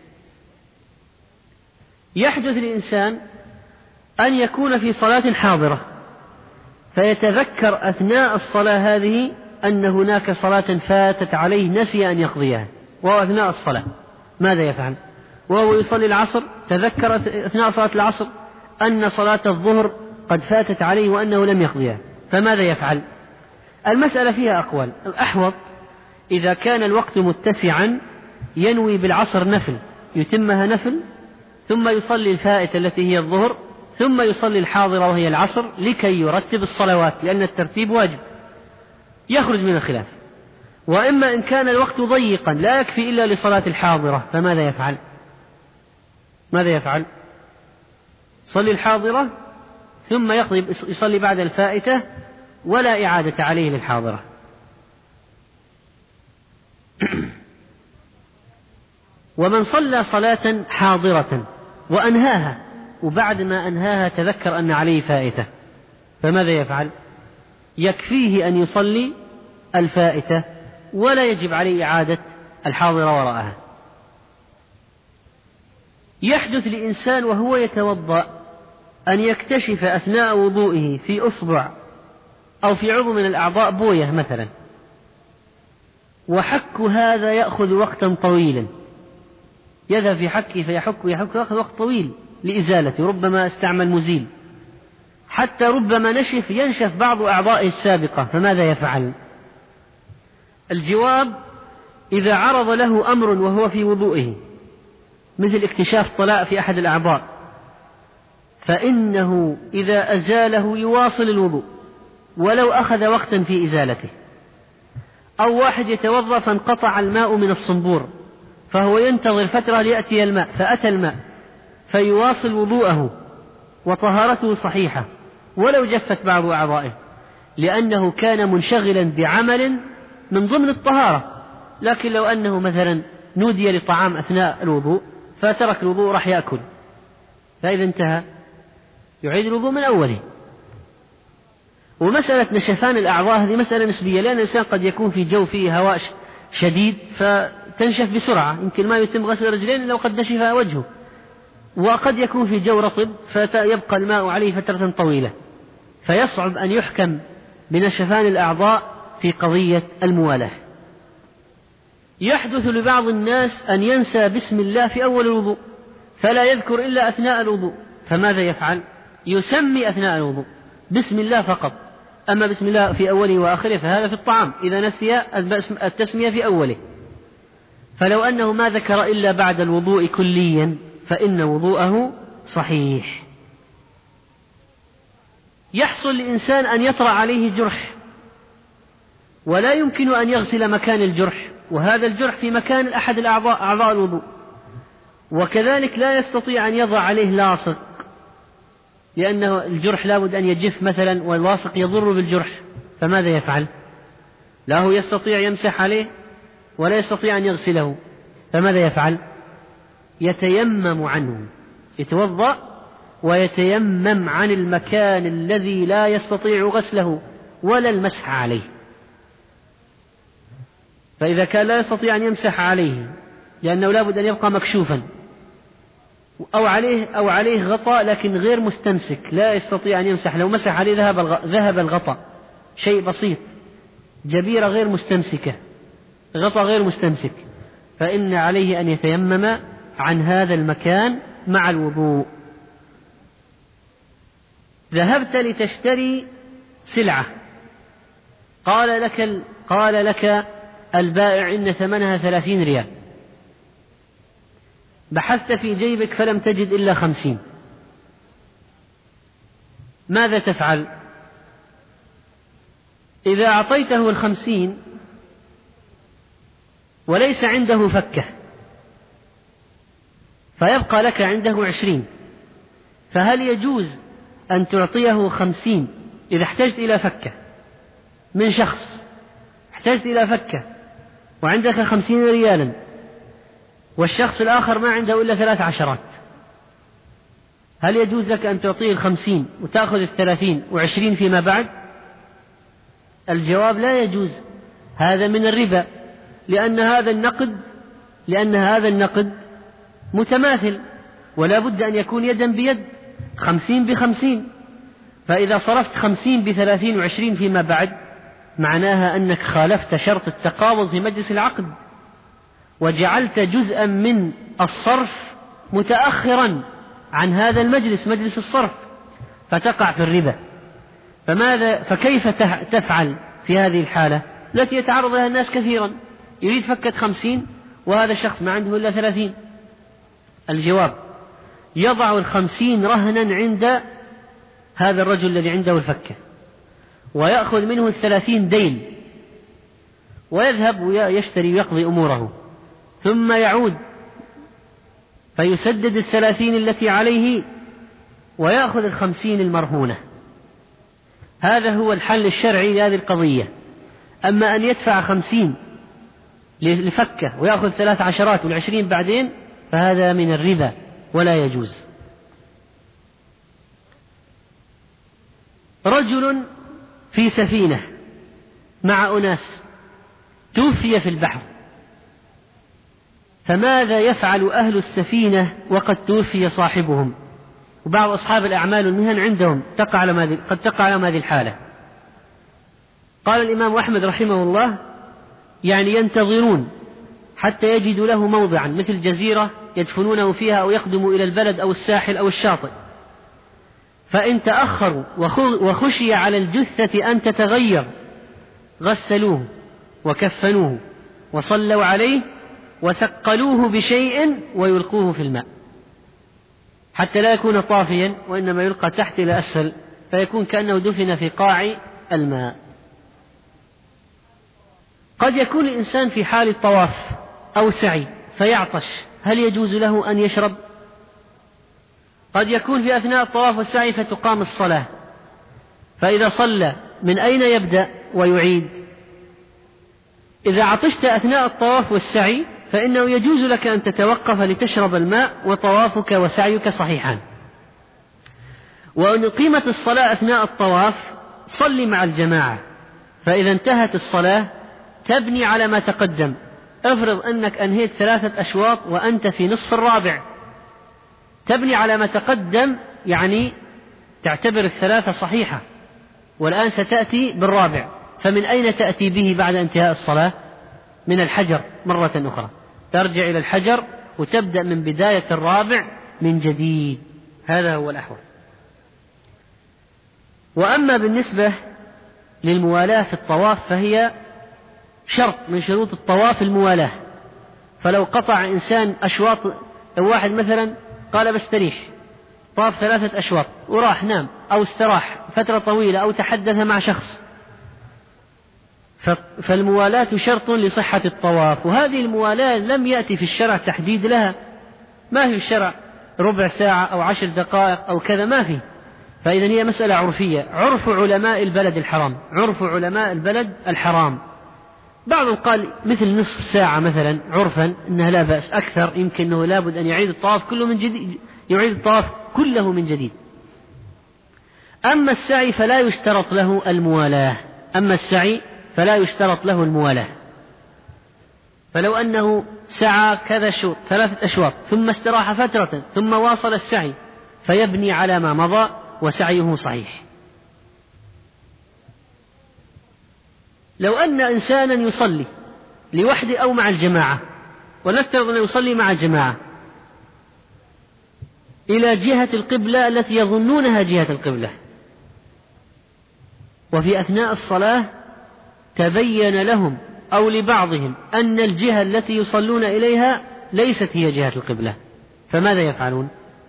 يحدث للإنسان أن يكون في صلاة حاضرة فيتذكر أثناء الصلاة هذه أن هناك صلاة فاتت عليه نسي أن يقضيها وهو أثناء الصلاة، ماذا يفعل؟ وهو يصلي العصر تذكر أثناء صلاة العصر أن صلاة الظهر قد فاتت عليه وأنه لم يقضيها، فماذا يفعل؟ المسألة فيها أقوال. الأحوط إذا كان الوقت متسعا ينوي بالعصر نفل، يتمها نفل، ثم يصلي الفائتة التي هي الظهر، ثم يصلي الحاضرة وهي العصر، لكي يرتب الصلوات، لأن الترتيب واجب، يخرج من الخلاف. وإما إن كان الوقت ضيقا لا يكفي إلا لصلاة الحاضرة، فماذا يفعل؟ ماذا يفعل؟ صلي الحاضرة ثم يصلي بعد الفائتة ولا إعادة عليه للحاضرة. ومن صلى صلاة حاضرة وأنهاها وبعد ما أنهاها تذكر أن عليه فائتة، فماذا يفعل؟ يكفيه أن يصلي الفائتة ولا يجب عليه إعادة الحاضرة وراءها. يحدث لإنسان وهو يتوضأ أن يكتشف أثناء وضوئه في أصبع أو في عضو من الأعضاء بوية مثلا، وحك هذا يأخذ وقتا طويلا، يذهب في حكه فيحك يأخذ وقت طويل لإزالته، ربما استعمل مزيل، حتى ربما ينشف بعض أعضائه السابقة، فماذا يفعل؟ الجواب: إذا عرض له أمر وهو في وضوئه مثل اكتشاف طلاء في أحد الأعضاء، فإنه إذا أزاله يواصل الوضوء ولو أخذ وقتا في إزالته، أو واحد يتوضأ فانقطع الماء من الصنبور فهو ينتظر فترة ليأتي الماء، فأتى الماء فيواصل وضوءه وطهارته صحيحة ولو جفت بعض أعضائه، لأنه كان منشغلا بعمل من ضمن الطهارة. لكن لو أنه مثلا نودي لطعام أثناء الوضوء فترك الوضوء راح يأكل، فإذا انتهى يعيد الوضوء من أوله. ومسألة نشفان الأعضاء هذه مسألة نسبية، لأن الإنسان قد يكون في جو فيه هواء شديد فتنشف بسرعة، يمكن ما يتم غسل رجلين لو قد نشف وجهه، وقد يكون في جو رطب فيبقى الماء عليه فترة طويلة، فيصعب أن يحكم بنشفان الأعضاء في قضية الموالاة. يحدث لبعض الناس أن ينسى بسم الله في أول الوضوء فلا يذكر إلا أثناء الوضوء، فماذا يفعل؟ يسمي أثناء الوضوء بسم الله فقط، أما بسم الله في أوله وآخره فهذا في الطعام إذا نسي التسمية في أوله. فلو أنه ما ذكر إلا بعد الوضوء كليا فإن وضوءه صحيح. يحصل لإنسان أن يطرأ عليه جرح ولا يمكن أن يغسل مكان الجرح، وهذا الجرح في مكان أحد أعضاء الوضوء، وكذلك لا يستطيع أن يضع عليه لاصق لأنه الجرح لابد أن يجف مثلا واللاصق يضر بالجرح، فماذا يفعل؟ لا هو يستطيع يمسح عليه ولا يستطيع أن يغسله، فماذا يفعل؟ يتيمم عنه، يتوضأ ويتيمم عن المكان الذي لا يستطيع غسله ولا المسح عليه. فإذا كان لا يستطيع أن يمسح عليه لأنه لابد أن يبقى مكشوفا أو عليه غطاء لكن غير مستمسك لا يستطيع أن يمسح، لو مسح عليه ذهب الغطاء، شيء بسيط، جبيرة غير مستمسكة، غطاء غير مستمسك، فإن عليه أن يتيمم عن هذا المكان مع الوضوء. ذهبت لتشتري سلعة قال لك البائع إن ثمنها 30 ريال، بحثت في جيبك فلم تجد إلا 50، ماذا تفعل؟ إذا أعطيته 50 وليس عنده فكة فيبقى لك عنده 20، فهل يجوز أن تعطيه 50 إذا احتجت إلى فكة من شخص، احتجت إلى فكة وعندك 50 ريالا والشخص الآخر ما عنده إلا 13، هل يجوز لك أن تعطيه 50 وتأخذ 30 و20 فيما بعد؟ الجواب لا يجوز، هذا من الربا، لأن هذا النقد متماثل ولا بد أن يكون يدا بيد، 50 ب50، فإذا صرفت 50 ب30 و20 فيما بعد معناها أنك خالفت شرط التقابض في مجلس العقد وجعلت جزءا من الصرف متأخرا عن هذا المجلس، مجلس الصرف، فتقع في الربا. فكيف تفعل في هذه الحالة التي يتعرض لها الناس كثيرا؟ يريد فكة 50 وهذا الشخص ما عنده إلا 30. الجواب: يضع 50 رهنا عند هذا الرجل الذي عنده الفكة ويأخذ منه 30 دين ويذهب ويشتري ويقضي أموره، ثم يعود فيسدد 30 التي عليه ويأخذ 50 المرهونة. هذا هو الحل الشرعي لهذه القضية. أما أن يدفع 50 لفكة ويأخذ 13 و20 بعدين فهذا من الربا ولا يجوز. رجل في سفينة مع أناس توفي في البحر، فماذا يفعل أهل السفينة وقد توفي صاحبهم؟ وبعض أصحاب الأعمال والمهن عندهم قد تقع على هذه الحالة. قال الإمام أحمد رحمه الله: يعني ينتظرون حتى يجدوا له موضعا مثل جزيرة يدفنونه فيها أو يقدموا إلى البلد أو الساحل أو الشاطئ، فإن تأخروا وخشي على الجثة أن تتغير غسلوه وكفنوه وصلوا عليه وثقلوه بشيء ويلقوه في الماء حتى لا يكون طافيا وإنما يلقى تحت إلى أسفل فيكون كأنه دفن في قاع الماء. قد يكون الإنسان في حال الطواف أو سعي فيعطش، هل يجوز له أن يشرب؟ قد يكون في أثناء الطواف والسعي فتقام الصلاة، فإذا صلى من أين يبدأ ويعيد؟ إذا عطشت أثناء الطواف والسعي فإنه يجوز لك أن تتوقف لتشرب الماء وطوافك وسعيك صحيحان. وأن قيمة الصلاة أثناء الطواف صل مع الجماعة، فإذا انتهت الصلاة تبني على ما تقدم. افرض أنك أنهيت 3 أشواط وأنت في نصف الرابع، تبني على ما تقدم، يعني تعتبر 3 صحيحة، والآن ستأتي بالرابع، فمن أين تأتي به بعد انتهاء الصلاة؟ من الحجر مرة أخرى، ترجع إلى الحجر وتبدأ من بداية الرابع من جديد. هذا هو الأحوال. وأما بالنسبة للموالاة في الطواف فهي شرط من شروط الطواف الموالاة. فلو قطع إنسان أشواط، واحد مثلا قال بستريح، طاف 3 أشواط وراح نام أو استراح فترة طويلة أو تحدث مع شخص، فالموالاة شرط لصحة الطواف. وهذه الموالاة لم يأتي في الشرع تحديد لها، ما في الشرع ربع ساعة أو 10 دقائق أو كذا، ما في. فإذا هي مسألة عرفية، عرف علماء البلد الحرام، عرف علماء البلد الحرام. بعضهم قال مثل نصف ساعة مثلا عرفا إنها لا بأس، أكثر يمكن أنه لابد أن يعيد الطواف كله من جديد، يعيد الطواف كله من جديد. أما السعي فلا يشترط له الموالاة، أما السعي فلا يشترط له الموالاة. فلو أنه سعى كذا شوط 3 أشواط ثم استراح فترة ثم واصل السعي فيبني على ما مضى وسعيه صحيح. لو أن إنسانا يصلي لوحده أو مع الجماعة، ونفترض أنه يصلي مع الجماعة إلى جهة القبلة التي يظنونها جهة القبلة، وفي أثناء الصلاة تبين لهم أو لبعضهم أن الجهة التي يصلون إليها ليست هي جهة القبلة، فماذا يفعلون؟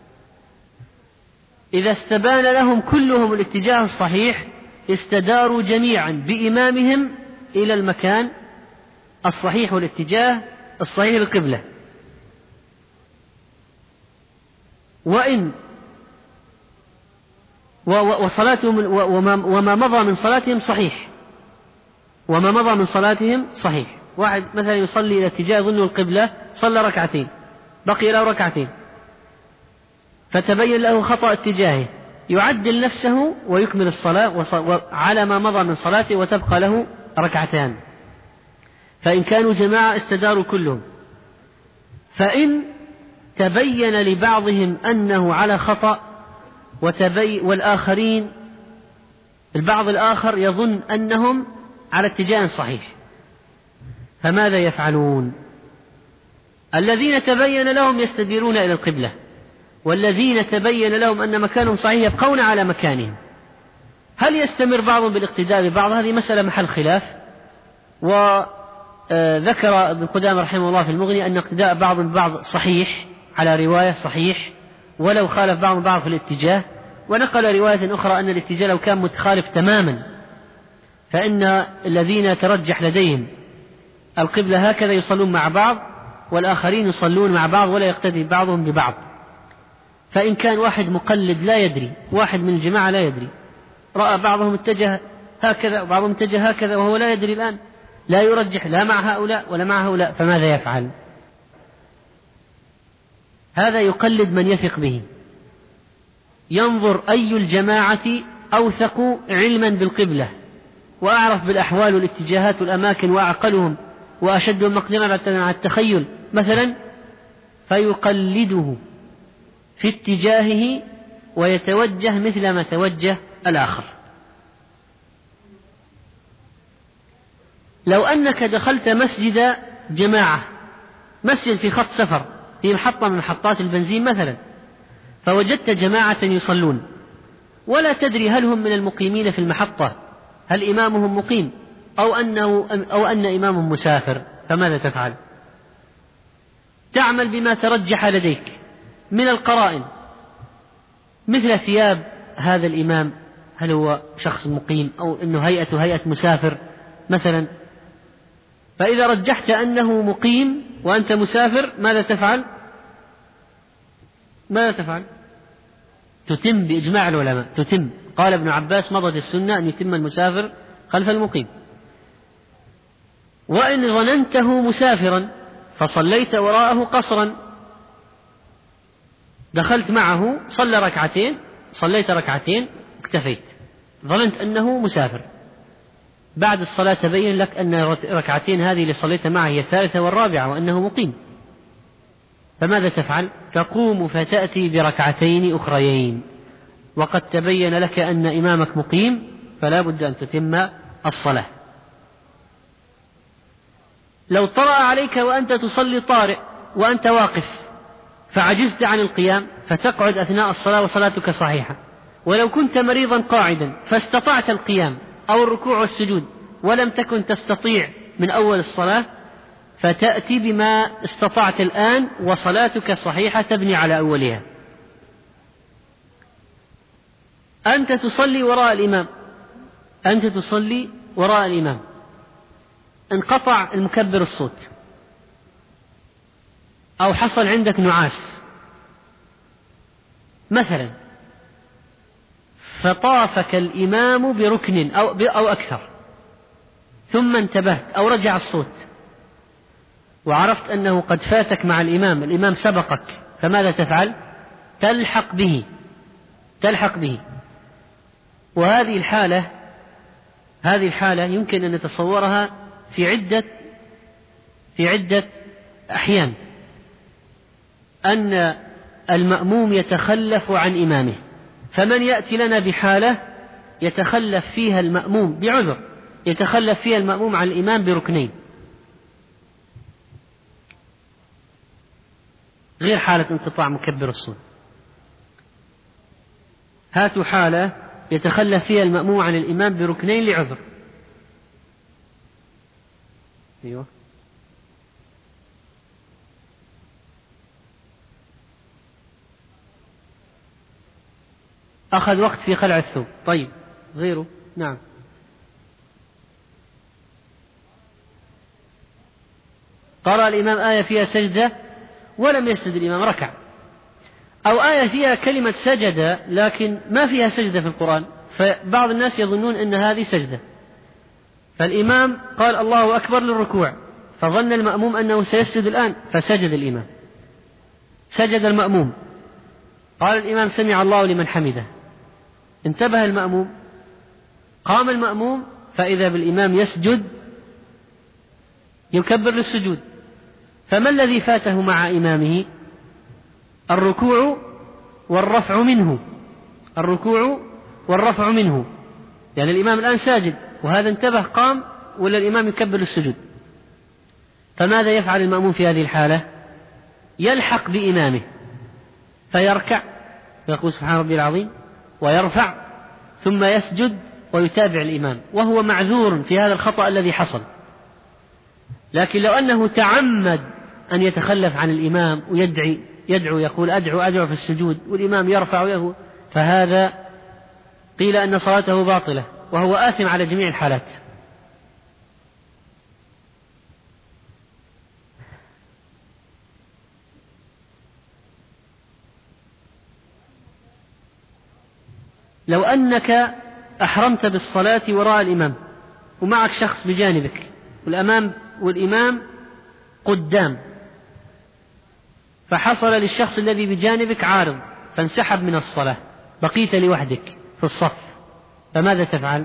إذا استبان لهم كلهم الاتجاه الصحيح استداروا جميعا بإمامهم إلى المكان الصحيح والاتجاه الصحيح للقبلة. وصلاتهم وما مضى من صلاتهم صحيح، وما مضى من صلاتهم صحيح. واحد مثلا يصلي إلى اتجاه يظن القبلة، صلى ركعتين، بقي له ركعتين، فتبين له خطأ اتجاهه، يعدل نفسه ويكمل الصلاة على ما مضى من صلاته وتبقى له ركعتان. فإن كانوا جماعة استداروا كلهم. فإن تبين لبعضهم أنه على خطأ والآخرين البعض الآخر يظن أنهم على اتجاه صحيح، فماذا يفعلون؟ الذين تبين لهم يستديرون إلى القبلة، والذين تبين لهم أن مكانهم صحيح يبقون على مكانهم. هل يستمر بعضهم بالاقتداء ببعض؟ هذه مسألة محل خلاف. وذكر ابن قدامة رحمه الله في المغني أن اقتداء بعض ببعض صحيح على رواية صحيح ولو خالف بعض بعض في الاتجاه. ونقل رواية أخرى أن الاتجاه لو كان متخالف تماما فإن الذين ترجح لديهم القبلة هكذا يصلون مع بعض، والآخرين يصلون مع بعض ولا يقتدي بعضهم ببعض. فإن كان واحد مقلد لا يدري، واحد من الجماعة لا يدري، رأى بعضهم اتجه هكذا وبعضهم اتجه هكذا وهو لا يدري الآن، لا يرجح لا مع هؤلاء ولا مع هؤلاء، فماذا يفعل؟ هذا يقلد من يثق به، ينظر أي الجماعة أوثق علما بالقبلة وأعرف بالأحوال والاتجاهات والأماكن وأعقلهم وأشدهم مقدرة على التخيل مثلا، فيقلده في اتجاهه ويتوجه مثل ما توجه الآخر. لو أنك دخلت مسجد جماعة، مسجد في خط سفر في محطة من محطات البنزين مثلا، فوجدت جماعة يصلون ولا تدري هل هم من المقيمين في المحطة، هل إمامهم مقيم أو أن إمامهم مسافر، فماذا تفعل؟ تعمل بما ترجح لديك من القرائن، مثل ثياب هذا الإمام، هل هو شخص مقيم أو أنه هيئة مسافر مثلا، فإذا رجحت أنه مقيم وأنت مسافر ماذا تفعل؟ تتم بإجماع العلماء، تتم. قال ابن عباس: مضت السنة أن يتم المسافر خلف المقيم. وإن ظننته مسافرا فصليت وراءه قصرا، دخلت معه صلى ركعتين، صليت ركعتين اكتفيت، ظننت أنه مسافر، بعد الصلاة تبين لك أن ركعتين هذه اللي صليت معه هي الثالثة والرابعة وأنه مقيم، فماذا تفعل؟ تقوم فتأتي بركعتين أخريين، وقد تبين لك أن إمامك مقيم فلا بد أن تتم الصلاة. لو طرأ عليك وأنت تصلي طارئ وأنت واقف فعجزت عن القيام فتقعد أثناء الصلاة وصلاتك صحيحة. ولو كنت مريضا قاعدا فاستطعت القيام أو الركوع والسجود ولم تكن تستطيع من أول الصلاة فتأتي بما استطعت الآن وصلاتك صحيحة تبني على أولها. أنت تصلي وراء الإمام، انقطع المكبر الصوت أو حصل عندك نعاس مثلا، فطافك الإمام بركن أو أكثر، ثم انتبهت أو رجع الصوت وعرفت أنه قد فاتك مع الإمام سبقك، فماذا تفعل؟ تلحق به. وهذه الحالة يمكن أن نتصورها في عدة أحيان، أن المأموم يتخلف عن إمامه، فمن يأتي لنا بحالة يتخلف فيها المأموم بعذر، يتخلف فيها المأموم عن الإمام بركنين، غير حالة انقطاع مكبر الصوت. هاتوا حالة يتخلف فيها المأموم عن الإمام بركنين لعذر. أيوة. أخذ وقت في خلع الثوب. طيب، غيره. نعم. قرأ الإمام آية فيها سجدة ولم يسجد الإمام، ركع. أو آية فيها كلمة سجد لكن ما فيها سجدة في القرآن، فبعض الناس يظنون أن هذه سجدة، فالإمام قال الله أكبر للركوع، فظن المأموم أنه سيسجد الآن فسجد الإمام، سجد المأموم، قال الإمام سمع الله لمن حمده، انتبه المأموم، قام المأموم فإذا بالإمام يسجد يكبر للسجود، فما الذي فاته مع إمامه؟ الركوع والرفع منه، يعني الإمام الآن ساجد وهذا انتبه قام ولا الإمام يكبر للسجود، فماذا يفعل المأموم في هذه الحالة؟ يلحق بإمامه فيركع ويقول سبحان ربي العظيم ويرفع ثم يسجد ويتابع الإمام، وهو معذور في هذا الخطأ الذي حصل. لكن لو أنه تعمد أن يتخلف عن الإمام ويدعو يقول أدعو في السجود والإمام يرفع له، فهذا قيل أن صلاته باطلة وهو آثم على جميع الحالات. لو أنك أحرمت بالصلاة وراء الإمام ومعك شخص بجانبك والإمام قدام، فحصل للشخص الذي بجانبك عارض فانسحب من الصلاة، بقيت لوحدك في الصف، فماذا تفعل؟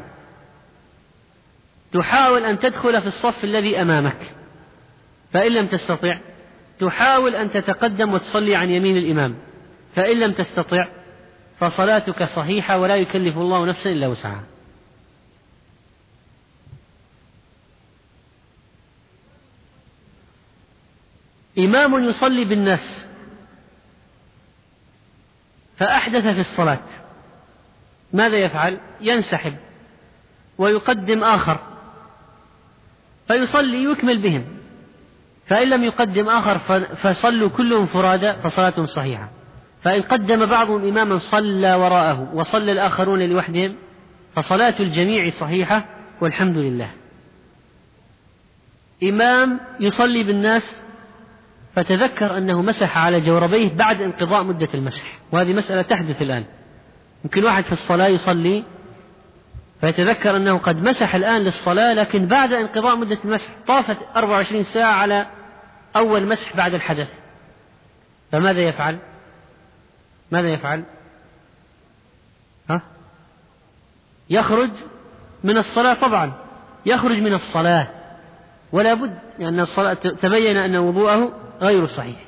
تحاول أن تدخل في الصف الذي أمامك، فإن لم تستطع تحاول أن تتقدم وتصلي عن يمين الإمام، فإن لم تستطع فصلاتك صحيحة ولا يكلف الله نفسا إلا وسعها. إمام يصلي بالناس فأحدث في الصلاة، ماذا يفعل؟ ينسحب ويقدم آخر فيصلي يكمل بهم، فإن لم يقدم آخر فصلوا كلهم فرادى فصلاتهم صحيحة، فإن قدم بعضهم إماما صلى وراءه وصلى الآخرون لوحدهم فصلاة الجميع صحيحة والحمد لله. إمام يصلي بالناس فتذكر أنه مسح على جوربيه بعد انقضاء مدة المسح، وهذه مسألة تحدث الآن. يمكن واحد في الصلاة يصلي فيتذكر أنه قد مسح الآن للصلاة، لكن بعد انقضاء مدة المسح طافت 24 ساعة على أول مسح بعد الحدث، فماذا يفعل؟ ماذا يفعل؟ يخرج من الصلاة. طبعا يخرج من الصلاة ولا بد، لأن الصلاة تبين أن وضوءه غير صحيح.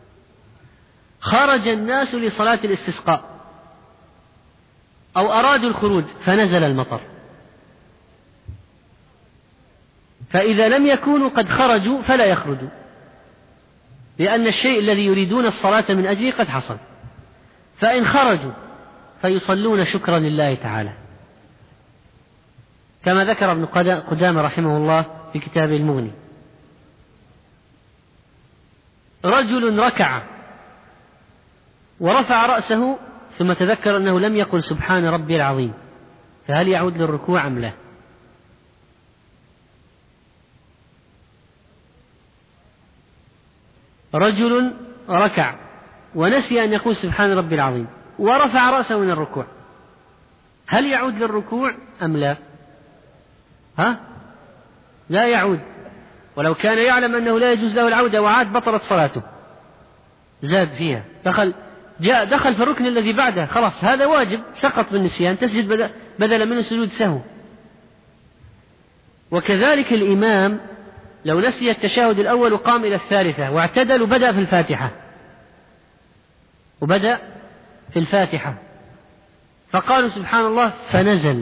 خرج الناس لصلاة الاستسقاء أو أرادوا الخروج فنزل المطر، فإذا لم يكونوا قد خرجوا فلا يخرجوا، لأن الشيء الذي يريدون الصلاة من أجله قد حصل. فإن خرجوا فيصلون شكرا لله تعالى، كما ذكر ابن قدامة رحمه الله في كتابه المغني. رجل ركع ورفع رأسه ثم تذكر أنه لم يقل سبحان ربي العظيم، فهل يعود للركوع أم لا؟ رجل ركع ونسي أن يقول سبحان ربي العظيم ورفع رأسه من الركوع، هل يعود للركوع أم لا؟ لا يعود، ولو كان يعلم أنه لا يجوز له العودة وعاد بطلت صلاته، زاد فيها، دخل في الركن الذي بعده، خلاص هذا واجب سقط بالنسيان، تسجد بدل من سجود سهو. وكذلك الإمام لو نسي التشهد الأول وقام إلى الثالثة واعتدل وبدأ في الفاتحة فقالوا سبحان الله فنزل،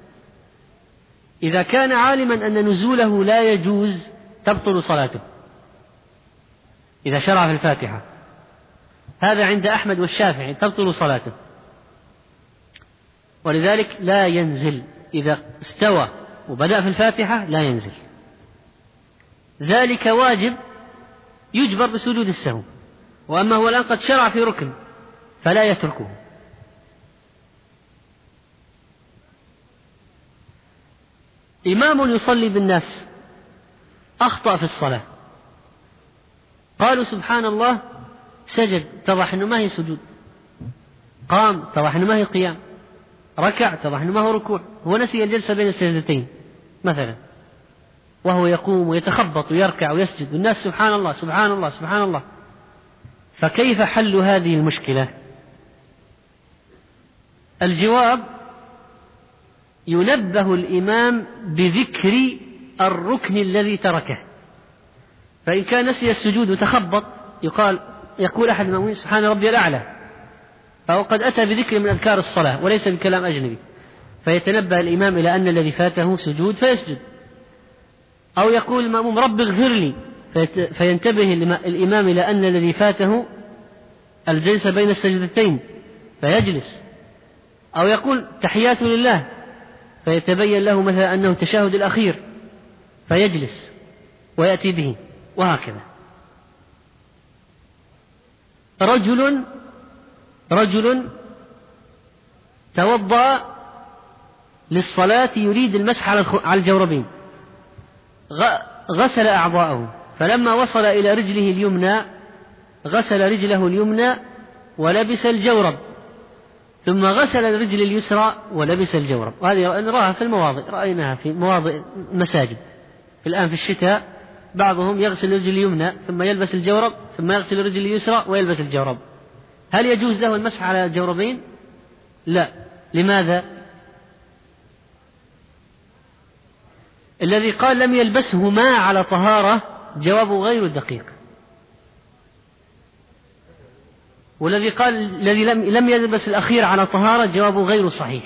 إذا كان عالما أن نزوله لا يجوز تبطل صلاته إذا شرع في الفاتحة، هذا عند أحمد والشافعي تبطل صلاته، ولذلك لا ينزل، إذا استوى وبدأ في الفاتحة لا ينزل، ذلك واجب يجبر بسجود السهو. وأما هو الآن قد شرع في ركن فلا يتركه. إمام يصلي بالناس أخطأ في الصلاة، قالوا سبحان الله، سجد اتضح أنه ما هي سجود، قام اتضح أنه ما هي قيام، ركع اتضح أنه ما هو ركوع، هو نسي الجلسة بين السجدتين مثلا، وهو يقوم ويتخبط ويركع ويسجد والناس سبحان الله سبحان الله سبحان الله، فكيف حل هذه المشكلة؟ الجواب: ينبه الإمام بذكر الركن الذي تركه، فإن كان نسي السجود وتخبط يقول أحد المأمومين سبحان ربي الأعلى، فهو قد أتى بذكر من أذكار الصلاة وليس بكلام أجنبي، فيتنبه الإمام إلى أن الذي فاته سجود فيسجد، أو يقول المأموم رب اغفر لي، فينتبه الإمام إلى أن الذي فاته الجلسة بين السجدتين فيجلس، أو يقول تحيات لله فيتبين له مثلا أنه التشهد الأخير فيجلس ويأتي به، وهكذا. رجل توضأ للصلاة يريد المسح على الجوربين، غسل أعضاءه، فلما وصل إلى رجله اليمنى غسل رجله اليمنى ولبس الجورب، ثم غسل الرجل اليسرى ولبس الجورب. وهذه نراها في المواضع، رأيناها في مواضع المساجد الآن في الشتاء، بعضهم يغسل الرجل اليمنى ثم يلبس الجورب ثم يغسل الرجل اليسرى ويلبس الجورب. هل يجوز له المسح على الجوربين؟ لا. لماذا؟ الذي قال لم يلبسهما على طهارة جوابه غير دقيق، والذي قال الذي لم يلبس الأخير على طهارة جوابه غير صحيح،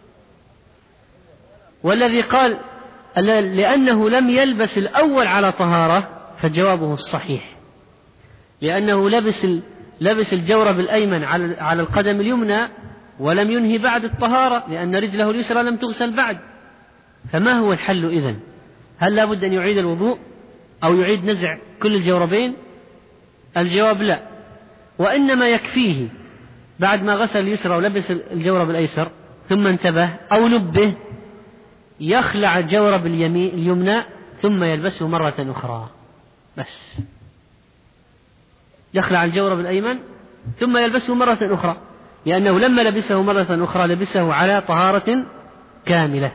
والذي قال لأنه لم يلبس الأول على طهارة فجوابه الصحيح، لأنه لبس الجورب الأيمن على القدم اليمنى ولم ينهي بعد الطهارة، لأن رجله اليسرى لم تغسل بعد. فما هو الحل إذن؟ هل لا بد أن يعيد الوضوء أو يعيد نزع كل الجوربين؟ الجواب لا، وإنما يكفيه بعد ما غسل اليسرى ولبس الجورب الأيسر ثم انتبه أو نبه يخلع الجورب اليمنى ثم يلبسه مرة أخرى، بس يخلع الجورب الأيمن ثم يلبسه مرة أخرى، لأنه لما لبسه مرة أخرى لبسه على طهارة كاملة.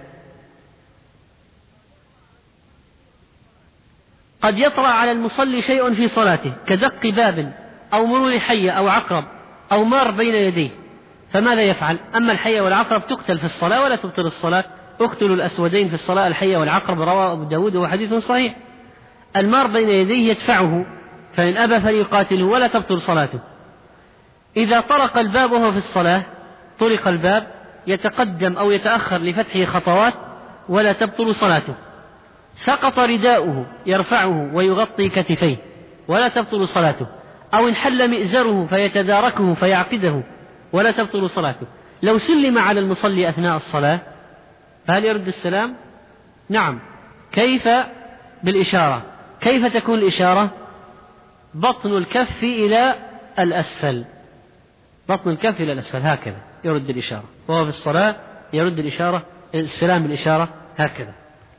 قد يطرأ على المصلي شيء في صلاته كدق باب أو مرور حية أو عقرب أو مار بين يديه، فماذا يفعل؟ أما الحية والعقرب تقتل في الصلاة ولا تبطل الصلاة. اقتلوا الأسودين في الصلاة الحية والعقرب، رواه أبو داود وهو حديث صحيح. المار بين يديه يدفعه، فإن أبى فليقاتله ولا تبطل صلاته. إذا طرق الباب وهو في الصلاة، طرق الباب يتقدم أو يتأخر لفتحه خطوات ولا تبطل صلاته. سقط رداؤه يرفعه ويغطي كتفيه ولا تبطل صلاته، أو انحل مئزره فيتداركه فيعقده ولا تبطل صلاته. لو سلم على المصلي أثناء الصلاة فهل يرد السلام؟ نعم. كيف؟ بالإشارة. كيف تكون الإشارة؟ بطن الكف إلى الأسفل، بطن الكف إلى الأسفل هكذا يرد الإشارة، وهو في الصلاة يرد الإشارة السلام بالإشارة هكذا.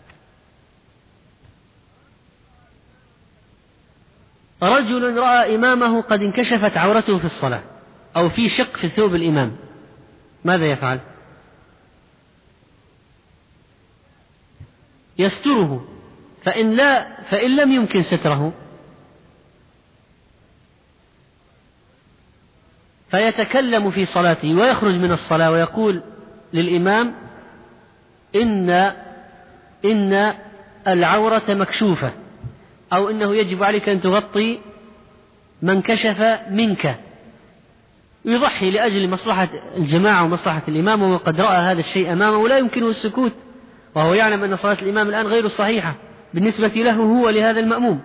رجل رأى إمامه قد انكشفت عورته في الصلاة أو في شق في ثوب الإمام، ماذا يفعل؟ يستره، فإن لم يمكن ستره فيتكلم في صلاته ويخرج من الصلاة ويقول للإمام إن العورة مكشوفة، أو إنه يجب عليك أن تغطي من كشف منك، يضحي لأجل مصلحة الجماعة ومصلحة الإمام، وقد رأى هذا الشيء أمامه ولا يمكنه السكوت، وهو يعلم أن صلاة الإمام الآن غير صحيحة بالنسبة له هو لهذا المأموم.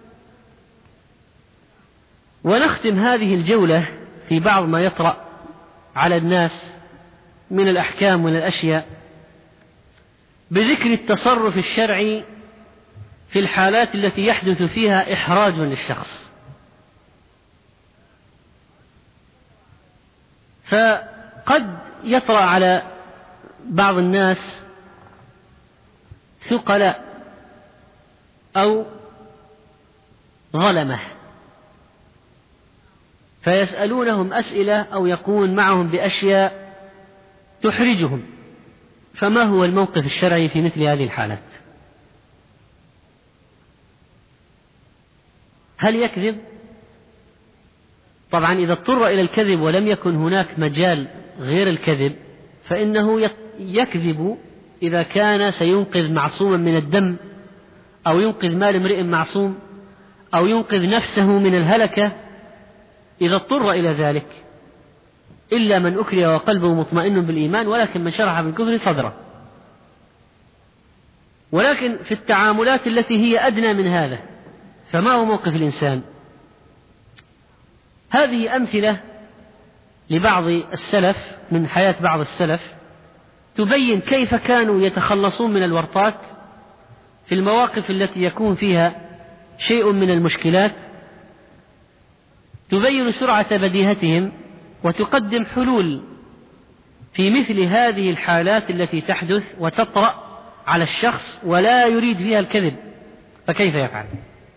ونختم هذه الجولة في بعض ما يطرأ على الناس من الأحكام ومن الأشياء بذكر التصرف الشرعي في الحالات التي يحدث فيها إحراج للشخص. فقد يطرأ على بعض الناس ثقلاء أو ظلمة فيسألونهم أسئلة أو يقومون معهم بأشياء تحرجهم، فما هو الموقف الشرعي في مثل هذه الحالات؟ هل يكذب؟ طبعا إذا اضطر إلى الكذب ولم يكن هناك مجال غير الكذب فإنه يكذب إذا كان سينقذ معصوما من الدم، أو ينقذ مال امرئ معصوم، أو ينقذ نفسه من الهلكة إذا اضطر إلى ذلك، إلا من أكره وقلبه مطمئن بالإيمان ولكن من شرح بالكفر صدره. ولكن في التعاملات التي هي أدنى من هذا فما هو موقف الإنسان؟ هذه أمثلة لبعض السلف من حياة بعض السلف تبين كيف كانوا يتخلصون من الورطات في المواقف التي يكون فيها شيء من المشكلات، تبين سرعة بديهتهم وتقدم حلول في مثل هذه الحالات التي تحدث وتطرأ على الشخص ولا يريد فيها الكذب، فكيف يفعل؟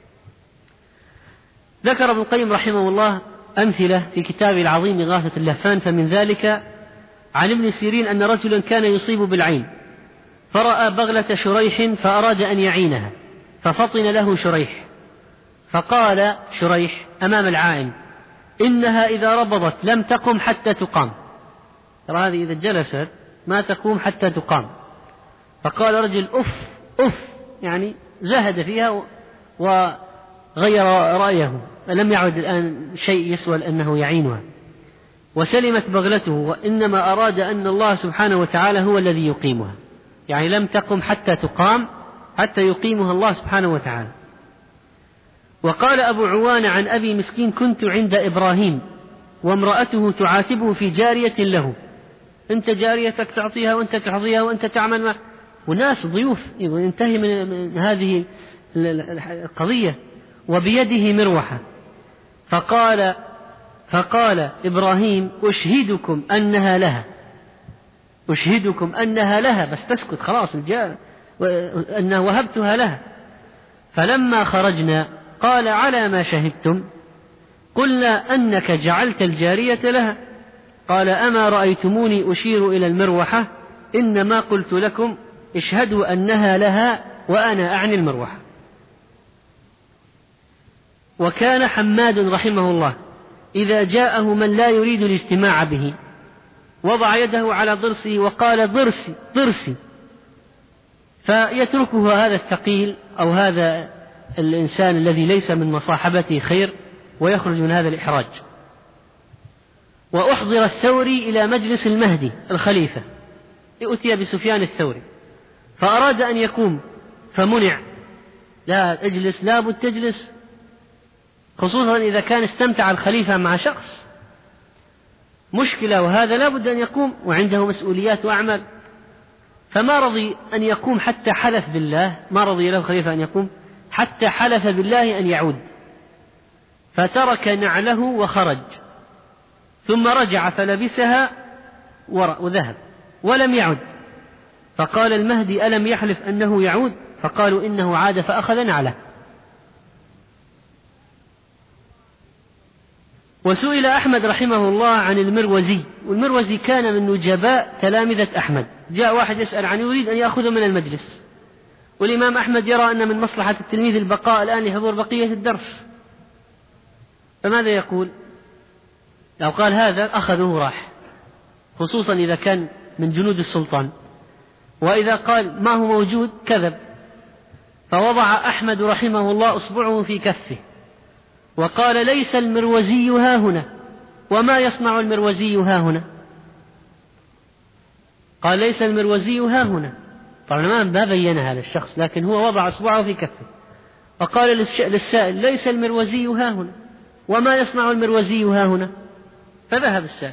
ذكر ابن القيم رحمه الله أمثلة في كتابه العظيم إغاثة اللهفان، فمن ذلك عن ابن سيرين أن رجلا كان يصيب بالعين فرأى بغلة شريح فأراد أن يعينها ففطن له شريح، فقال شريح أمام العائن إنها إذا ربضت لم تقم حتى تقام، ترى هذه إذا جلست ما تقوم حتى تقام. فقال رجل أف يعني زهد فيها وغير رأيه، فلم يعد الآن شيء يسوى أنه يعينها، وسلمت بغلته، وإنما أراد أن الله سبحانه وتعالى هو الذي يقيمها، يعني لم تقم حتى تقام حتى يقيمها الله سبحانه وتعالى. وقال أبو عوان عن أبي مسكين كنت عند إبراهيم وامرأته تعاتبه في جارية له، أنت جاريتك تعطيها وأنت تعطيها وأنت تعمل مع وناس ضيوف، ينتهي من هذه القضية، وبيده مروحة. فقال إبراهيم أشهدكم أنها لها، بس تسكت خلاص أنه وهبتها لها. فلما خرجنا قال: على ما شهدتم؟ قلنا: أنك جعلت الجارية لها. قال: أما رأيتموني أشير إلى المروحة؟ إنما قلت لكم اشهدوا أنها لها وأنا أعني المروحة. وكان حماد رحمه الله إذا جاءه من لا يريد الاجتماع به وضع يده على ضرسه وقال: ضرسي ضرسي، فيتركه هذا الثقيل أو هذا الإنسان الذي ليس من مصاحبته خير ويخرج من هذا الإحراج. وأحضر الثوري إلى مجلس المهدي الخليفة، أتي بسفيان الثوري فأراد أن يقوم فمنع: لا اجلس، لا بد تجلس، خصوصا إذا كان استمتع الخليفة مع شخص مشكلة، وهذا لا بد أن يقوم وعنده مسؤوليات وأعمال. فما رضي أن يقوم حتى حلف بالله، ما رضي له الخليفة أن يقوم حتى حلف بالله أن يعود، فترك نعله وخرج، ثم رجع فلبسها وذهب ولم يعد. فقال المهدي: ألم يحلف أنه يعود؟ فقالوا: إنه عاد فأخذ نعله. وسئل أحمد رحمه الله عن المروزي، والمروزي كان من نجباء تلامذة أحمد. جاء واحد يسأل عنه يريد أن يأخذ من المجلس، والإمام أحمد يرى أن من مصلحة التلميذ البقاء الآن لحضور بقية الدرس، فماذا يقول؟ لو قال هذا أخذه راح، خصوصا إذا كان من جنود السلطان، وإذا قال ما هو موجود كذب. فوضع أحمد رحمه الله أصبعه في كفه وقال: ليس المروزي ها هنا. وما يصنع المروزي ها هنا؟ قال: ليس المروزي ها هنا. طبعا ما بينها للشخص، لكن هو وضع أصبعه في كفه وقال للسائل: ليس المروزي ها هنا. وما يصنع المروزي ها هنا؟ فذهب السائل.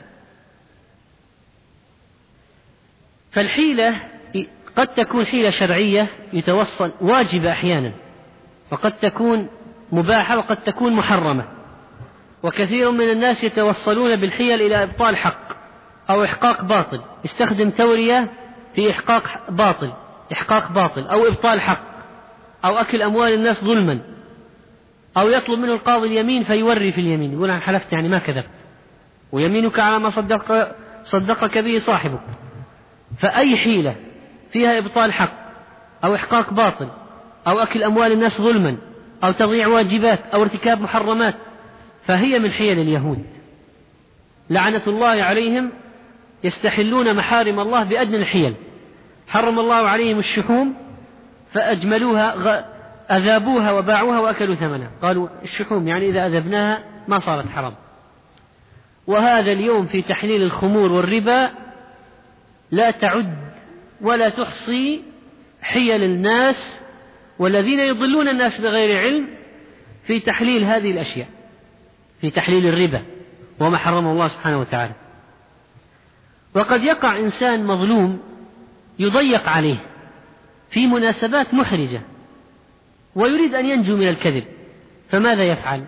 فالحيلة قد تكون حيلة شرعية يتوصل واجبة أحيانا، وقد تكون مباحة، وقد تكون محرمة. وكثير من الناس يتوصلون بالحيل إلى إبطال حق أو إحقاق باطل، يستخدم تورية في إحقاق باطل أو إبطال حق أو أكل أموال الناس ظلما، أو يطلب منه القاضي اليمين فيوري في اليمين، يقول: أنا حلفت يعني ما كذبت، ويمينك على ما صدقك به صاحبك. فأي حيلة فيها إبطال حق أو إحقاق باطل أو أكل أموال الناس ظلما أو تضييع واجبات أو ارتكاب محرمات فهي من حيل اليهود لعنة الله عليهم، يستحلون محارم الله بأدنى الحيل. حرم الله عليهم الشحوم فأجملوها، أذابوها وباعوها وأكلوا ثمنها، قالوا الشحوم يعني إذا أذبناها ما صارت حرام. وهذا اليوم في تحليل الخمور والربا لا تعد ولا تحصي حيل الناس والذين يضلون الناس بغير علم في تحليل هذه الأشياء، في تحليل الربا وما حرمه الله سبحانه وتعالى. وقد يقع إنسان مظلوم يضيق عليه في مناسبات محرجة ويريد أن ينجو من الكذب، فماذا يفعل؟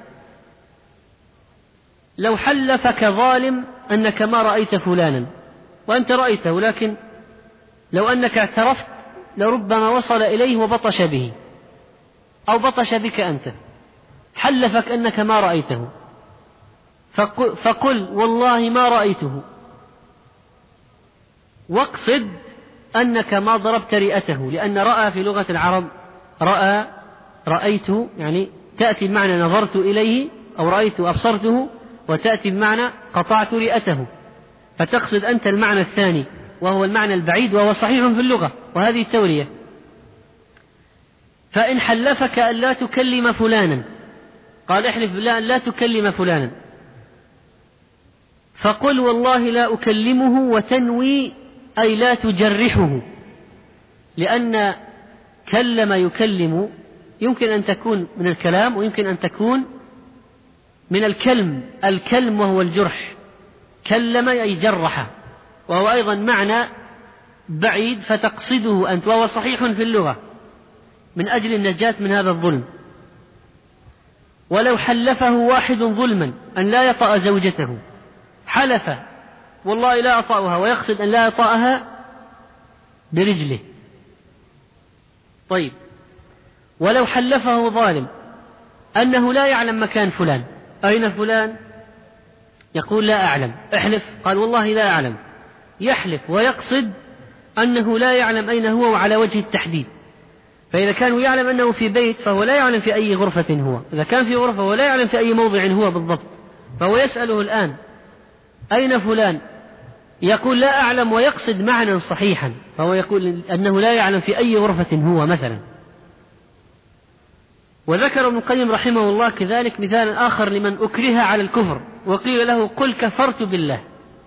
لو حلفك ظالم أنك ما رأيت فلانا وأنت رأيته، لكن لو أنك اعترفت لربما وصل إليه وبطش به أو بطش بك أنت، حلفك أنك ما رأيته، فقل والله ما رأيته، واقصد أنك ما ضربت رئته، لأن رأى في لغة العرب رأيت يعني تأتي بمعنى نظرت إليه أو رأيت أبصرته، وتأتي بمعنى قطعت رئته، فتقصد أنت المعنى الثاني وهو المعنى البعيد، وهو صحيح في اللغة، وهذه التورية. فإن حلفك أن لا تكلم فلانا، قال احلف بالله أن لا تكلم فلانا، فقل والله لا أكلمه، وتنوي أي لا تجرحه، لأن كلم يكلم يمكن أن تكون من الكلام ويمكن أن تكون من الكلم وهو الجرح، كلم أي جرح، وهو أيضا معنى بعيد فتقصده أنت، وهو صحيح في اللغة من أجل النجاة من هذا الظلم. ولو حلفه واحد ظلما أن لا يطأ زوجته، حلف والله لا أطأها، ويقصد أن لا يطأها برجله. طيب، ولو حلفه ظالم أنه لا يعلم مكان فلان، أين فلان؟ يقول لا أعلم. احلف، قال والله لا أعلم. يحلف ويقصد أنه لا يعلم أين هو وعلى وجه التحديد. فإذا كان يعلم أنه في بيت فهو لا يعلم في أي غرفة هو، إذا كان في غرفة هو لا يعلم في أي موضع هو بالضبط، فهو يسأله الآن أين فلان؟ يقول لا أعلم ويقصد معنى صحيحا، فهو يقول أنه لا يعلم في أي غرفة هو مثلا. وذكر ابن القيم رحمه الله كذلك مثالا آخر لمن أكره على الكفر وقيل له قل كفرت بالله،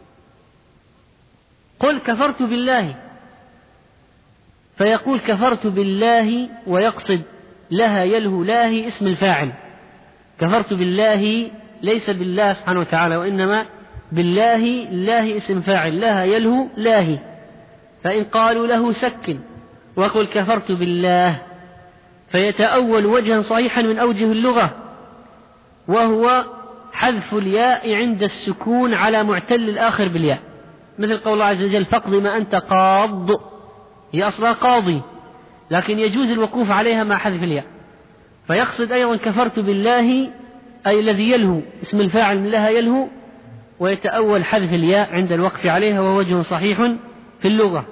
قل كفرت بالله، فيقول كفرت بالله ويقصد لها يلهو لاهي اسم الفاعل، كفرت بالله ليس بالله سبحانه وتعالى وإنما بالله، الله اسم فاعل، لها يلهو لاهي. فإن قالوا له سكن وقل كفرت بالله فيتأول وجها صحيحا من أوجه اللغة، وهو حذف الياء عند السكون على معتل الآخر بالياء، مثل قول الله عز وجل فاقض ما أنت قاض، هي أصلا قاضي لكن يجوز الوقوف عليها مع حذف الياء. فيقصد أيضا كفرت بالله أي الذي يلهو اسم الفاعل من لها يلهو، ويتأول حذف الياء عند الوقف عليها، وهو وجه صحيح في اللغة.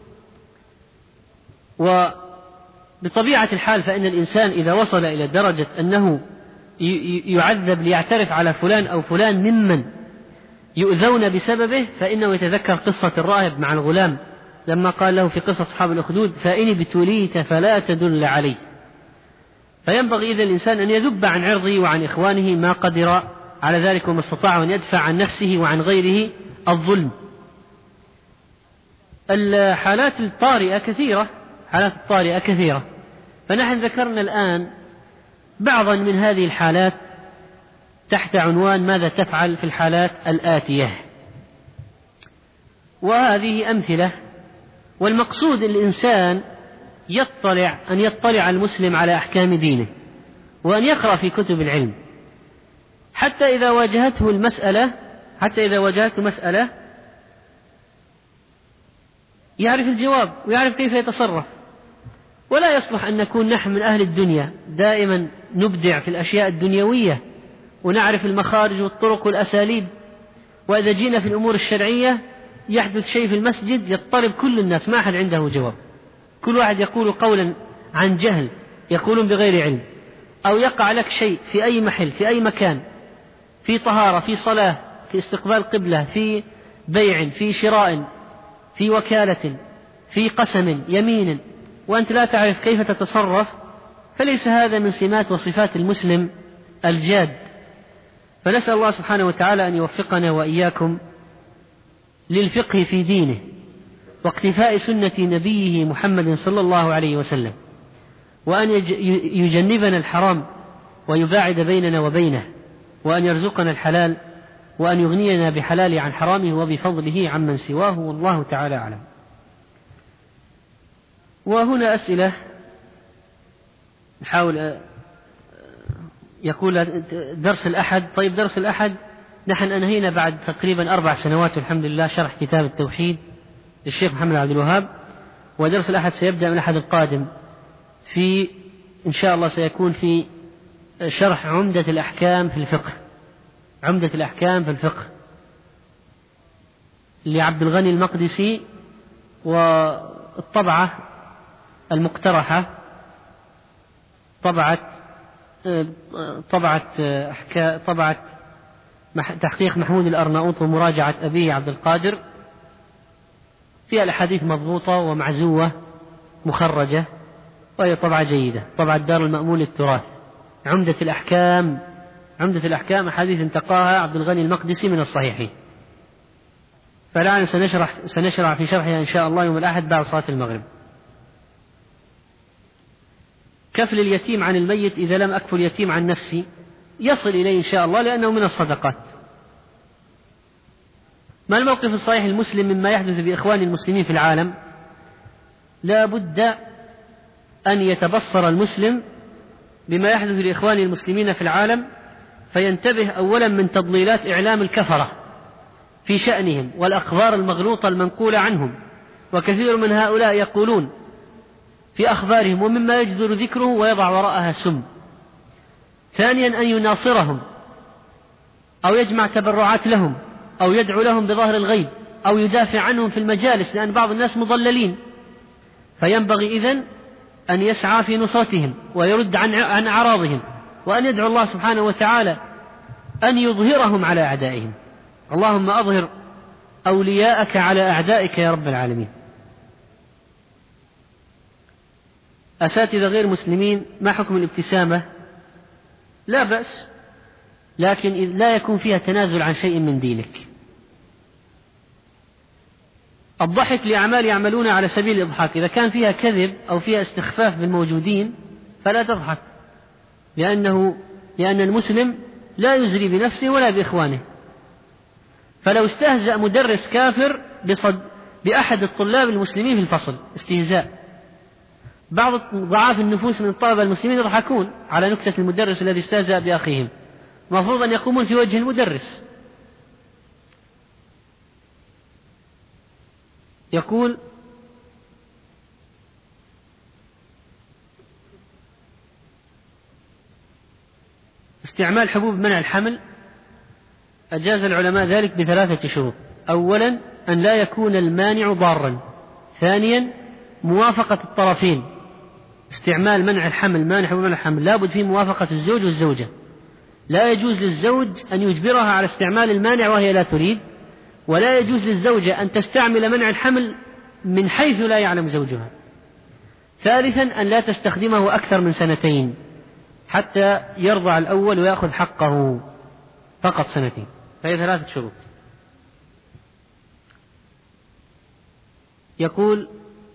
وبطبيعة الحال فإن الإنسان إذا وصل إلى درجة أنه يعذب ليعترف على فلان أو فلان ممن يؤذون بسببه، فإنه يتذكر قصة الراهب مع الغلام لما قال له في قصة أصحاب الأخدود فإن ابتليت فلا تدل عليه. فينبغي إذا الإنسان أن يذب عن عرضه وعن إخوانه ما قدر على ذلك وما استطاع، أن يدفع عن نفسه وعن غيره الظلم. الحالات الطارئة كثيرة، حالات الطارئة كثيرة، فنحن ذكرنا الآن بعضا من هذه الحالات تحت عنوان ماذا تفعل في الحالات الآتية، وهذه أمثلة. والمقصود الإنسان أن يطلع المسلم على أحكام دينه، وأن يقرأ في كتب العلم، حتى إذا واجهته مسألة يعرف الجواب ويعرف كيف يتصرف. ولا يصلح أن نكون نحن من أهل الدنيا دائما نبدع في الأشياء الدنيوية ونعرف المخارج والطرق والأساليب، وإذا جينا في الأمور الشرعية يحدث شيء في المسجد يضطرب كل الناس، ما أحد عنده جواب، كل واحد يقول قولا عن جهل، يقولون بغير علم، أو يقع لك شيء في أي محل في أي مكان، في طهارة، في صلاة، في استقبال قبلة، في بيع، في شراء، في وكالة، في قسم، يمين، وأنت لا تعرف كيف تتصرف، فليس هذا من سمات وصفات المسلم الجاد. فنسأل الله سبحانه وتعالى أن يوفقنا وإياكم للفقه في دينه واقتفاء سنة نبيه محمد صلى الله عليه وسلم، وأن يجنبنا الحرام ويباعد بيننا وبينه، وأن يرزقنا الحلال، وأن يغنينا بحلاله عن حرامه وبفضله عمن سواه، والله تعالى أعلم. وهنا أسئلة نحاول. يقول درس الأحد. طيب درس الأحد نحن أنهينا بعد تقريبا 4 سنوات والحمد لله شرح كتاب التوحيد للشيخ محمد عبد الوهاب، ودرس الأحد سيبدأ من الأحد القادم في إن شاء الله سيكون في شرح عمدة الأحكام في الفقه، عمدة الأحكام في الفقه لعبد الغني المقدسي، والطبعة المقترحة طبعة تحقيق محمود الأرناؤوط ومراجعة أبيه عبد القادر، فيها الأحاديث مضبوطة ومعزوة مخرجة، وهي طبعة جيدة، طبعة دار المأمول للتراث. عمدة الأحكام أحاديث انتقاها عبد الغني المقدسي من الصحيحين. فالآن سنشرع في شرحها إن شاء الله يوم الأحد بعد صلاة المغرب. كفل اليتيم عن الميت إذا لم أكفل اليتيم عن نفسي، يصل إليه إن شاء الله لأنه من الصدقات. ما الموقف الصحيح المسلم مما يحدث بإخوان المسلمين في العالم؟ لا بد أن يتبصر المسلم بما يحدث لإخوان المسلمين في العالم، فينتبه أولا من تضليلات إعلام الكفرة في شأنهم والأخبار المغلوطة المنقولة عنهم. وكثير من هؤلاء يقولون في أخبارهم ومما يجدر ذكره ويضع وراءها سم. ثانيا أن يناصرهم أو يجمع تبرعات لهم أو يدعو لهم بظهر الغيب أو يدافع عنهم في المجالس، لأن بعض الناس مضللين، فينبغي إذن أن يسعى في نصرتهم ويرد عن أعراضهم، وأن يدعو الله سبحانه وتعالى أن يظهرهم على أعدائهم. اللهم أظهر أولياءك على أعدائك يا رب العالمين. أساتذة غير مسلمين، ما حكم الابتسامة؟ لا بأس، لكن لا يكون فيها تنازل عن شيء من دينك. الضحك لأعمال يعملون على سبيل الإضحاك، إذا كان فيها كذب أو فيها استخفاف بالموجودين فلا تضحك، لأن المسلم لا يزري بنفسه ولا بإخوانه. فلو استهزأ مدرس كافر بأحد الطلاب المسلمين في الفصل استهزاء، بعض ضعاف النفوس من الطلبة المسلمين يضحكون على نكتة المدرس الذي استهزأ بأخيهم، المفروض أن يقومون في وجه المدرس. يقول: استعمال حبوب منع الحمل أجاز العلماء ذلك ب3 شروط: أولا أن لا يكون المانع ضارا، ثانيا موافقة الطرفين. استعمال منع الحمل، مانع حبوب منع الحمل، لابد فيه موافقة الزوج والزوجة، لا يجوز للزوج أن يجبرها على استعمال المانع وهي لا تريد، ولا يجوز للزوجة أن تستعمل منع الحمل من حيث لا يعلم زوجها. ثالثا أن لا تستخدمه أكثر من 2 حتى يرضع الأول ويأخذ حقه، فقط 2، فهي 3 شروط. يقول: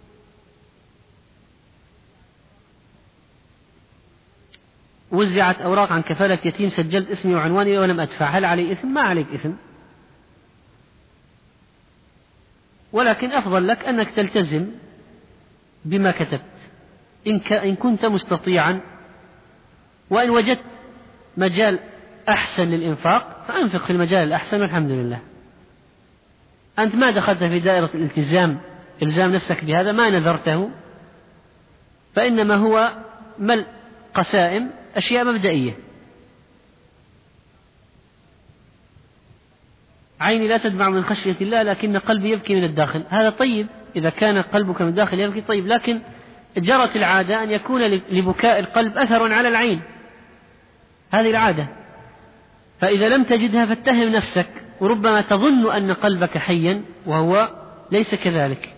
وزعت أوراق عن كفالة يتيم، سجلت اسمي وعنواني ولم أدفع، هل علي إثم؟ ما عليك إثم، ولكن أفضل لك أنك تلتزم بما كتبت إن كنت مستطيعا، وإن وجدت مجال أحسن للإنفاق فأنفق في المجال الأحسن والحمد لله. أنت ما دخلت في دائرة الالتزام، إلزام نفسك بهذا، ما نذرته، فإنما هو ملء قسائم، أشياء مبدئية. عيني لا تدمع من خشية الله لكن قلبي يبكي من الداخل، هذا طيب، إذا كان قلبك من الداخل يبكي طيب، لكن جرت العادة أن يكون لبكاء القلب أثر على العين، هذه العادة، فإذا لم تجدها فاتهم نفسك، وربما تظن أن قلبك حيا وهو ليس كذلك.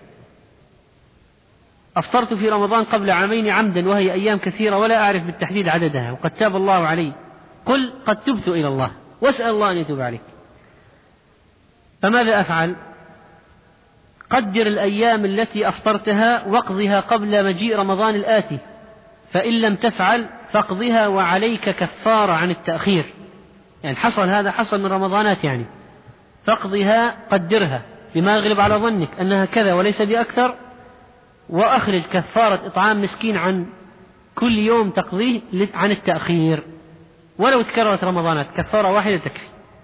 أفطرت في رمضان قبل 2 عام عمدا وهي أيام كثيرة ولا أعرف بالتحديد عددها، وقد تاب الله علي، قل قد تبت إلى الله واسأل الله أن يتوب عليك. فماذا أفعل؟ قدر الأيام التي أفطرتها واقضها قبل مجيء رمضان الآتي، فإن لم تفعل فاقضها وعليك كفارة عن التأخير، يعني حصل هذا، حصل من رمضانات يعني، فاقضها، قدرها بما يغلب على ظنك أنها كذا وليس بأكثر، وأخرج كفارة إطعام مسكين عن كل يوم تقضيه عن التأخير، ولو تكررت رمضانات كفارة واحدة تكفي.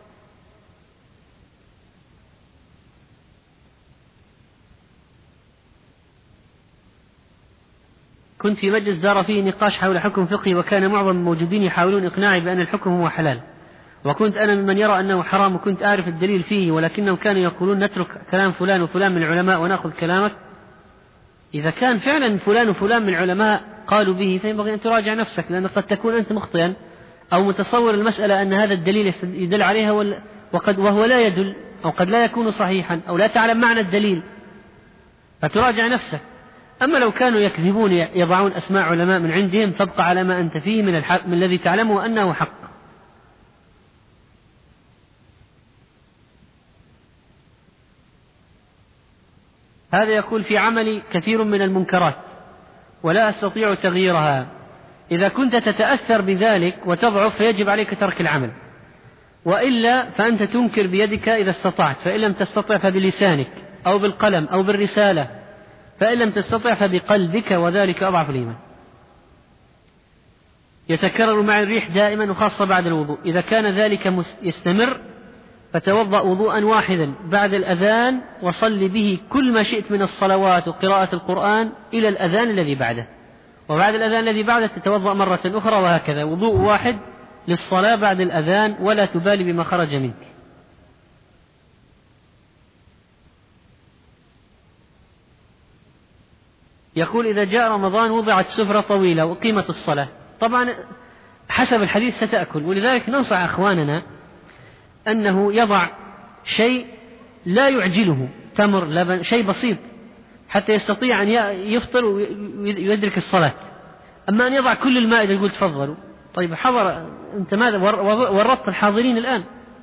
كنت في مجلس دار فيه نقاش حول حكم فقهي، وكان معظم الموجودين يحاولون إقناعي بأن الحكم هو حلال، وكنت أنا ممن يرى أنه حرام، وكنت أعرف الدليل فيه، ولكنهم كانوا يقولون نترك كلام فلان وفلان من العلماء ونأخذ كلامك. إذا كان فعلا فلان وفلان من العلماء قالوا به فينبغي أن تراجع نفسك، لأن قد تكون أنت مخطئا أو متصور المسألة أن هذا الدليل يدل عليها وهو لا يدل، أو قد لا يكون صحيحا، أو لا تعلم معنى الدليل، فتراجع نفسك. أما لو كانوا يكذبون يضعون أسماء علماء من عندهم فابقى على ما أنت فيه من الذي تعلمه أنه حق. هذا يقول: في عملي كثير من المنكرات ولا أستطيع تغييرها، إذا كنت تتأثر بذلك وتضعف فيجب عليك ترك العمل، وإلا فأنت تنكر بيدك إذا استطعت، فإن لم تستطع فبلسانك أو بالقلم أو بالرسالة، فإن لم تستطع فبقلبك، وذلك أضعف الإيمان. يتكرر مع الريح دائما وخاصة بعد الوضوء، إذا كان ذلك يستمر فتوضأ وضوءا واحدا بعد الأذان وصل به كل ما شئت من الصلوات وقراءة القرآن إلى الأذان الذي بعده، وبعد الأذان الذي بعده تتوضأ مرة أخرى، وهكذا وضوء واحد للصلاة بعد الأذان، ولا تبالي بما خرج منك. يقول إذا جاء رمضان وضعت سفرة طويلة وقيمت الصلاة، طبعا حسب الحديث ستأكل، ولذلك ننصح أخواننا أنه يضع شيء لا يعجله، تمر، لبن، شيء بسيط حتى يستطيع أن يفطر ويدرك الصلاة. أما أن يضع كل المائدة يقول تفضلوا، طيب حضر أنت ماذا ورطت الحاضرين الآن.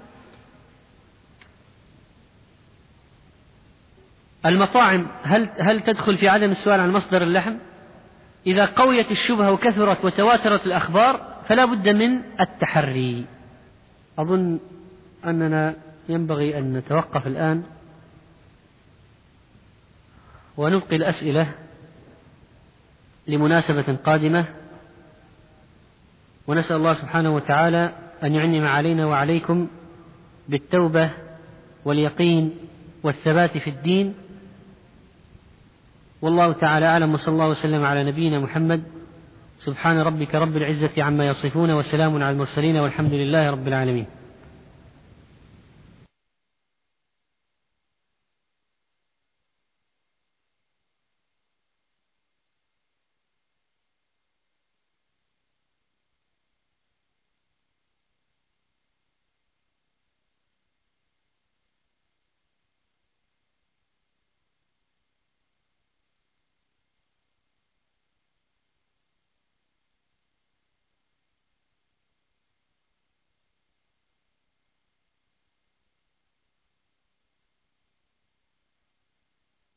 المطاعم هل تدخل في عدم السؤال عن مصدر اللحم؟ إذا قويت الشبهة وكثرت وتواترت الأخبار فلا بد من التحري. أظن أننا ينبغي أن نتوقف الآن ونلقي الأسئلة لمناسبة قادمة، ونسأل الله سبحانه وتعالى أن يعنم علينا وعليكم بالتوبة واليقين والثبات في الدين. والله تعالى أعلم، وصلى الله وسلم على نبينا محمد. سبحان ربك رب العزة عما يصفون، وسلام على المرسلين، والحمد لله رب العالمين.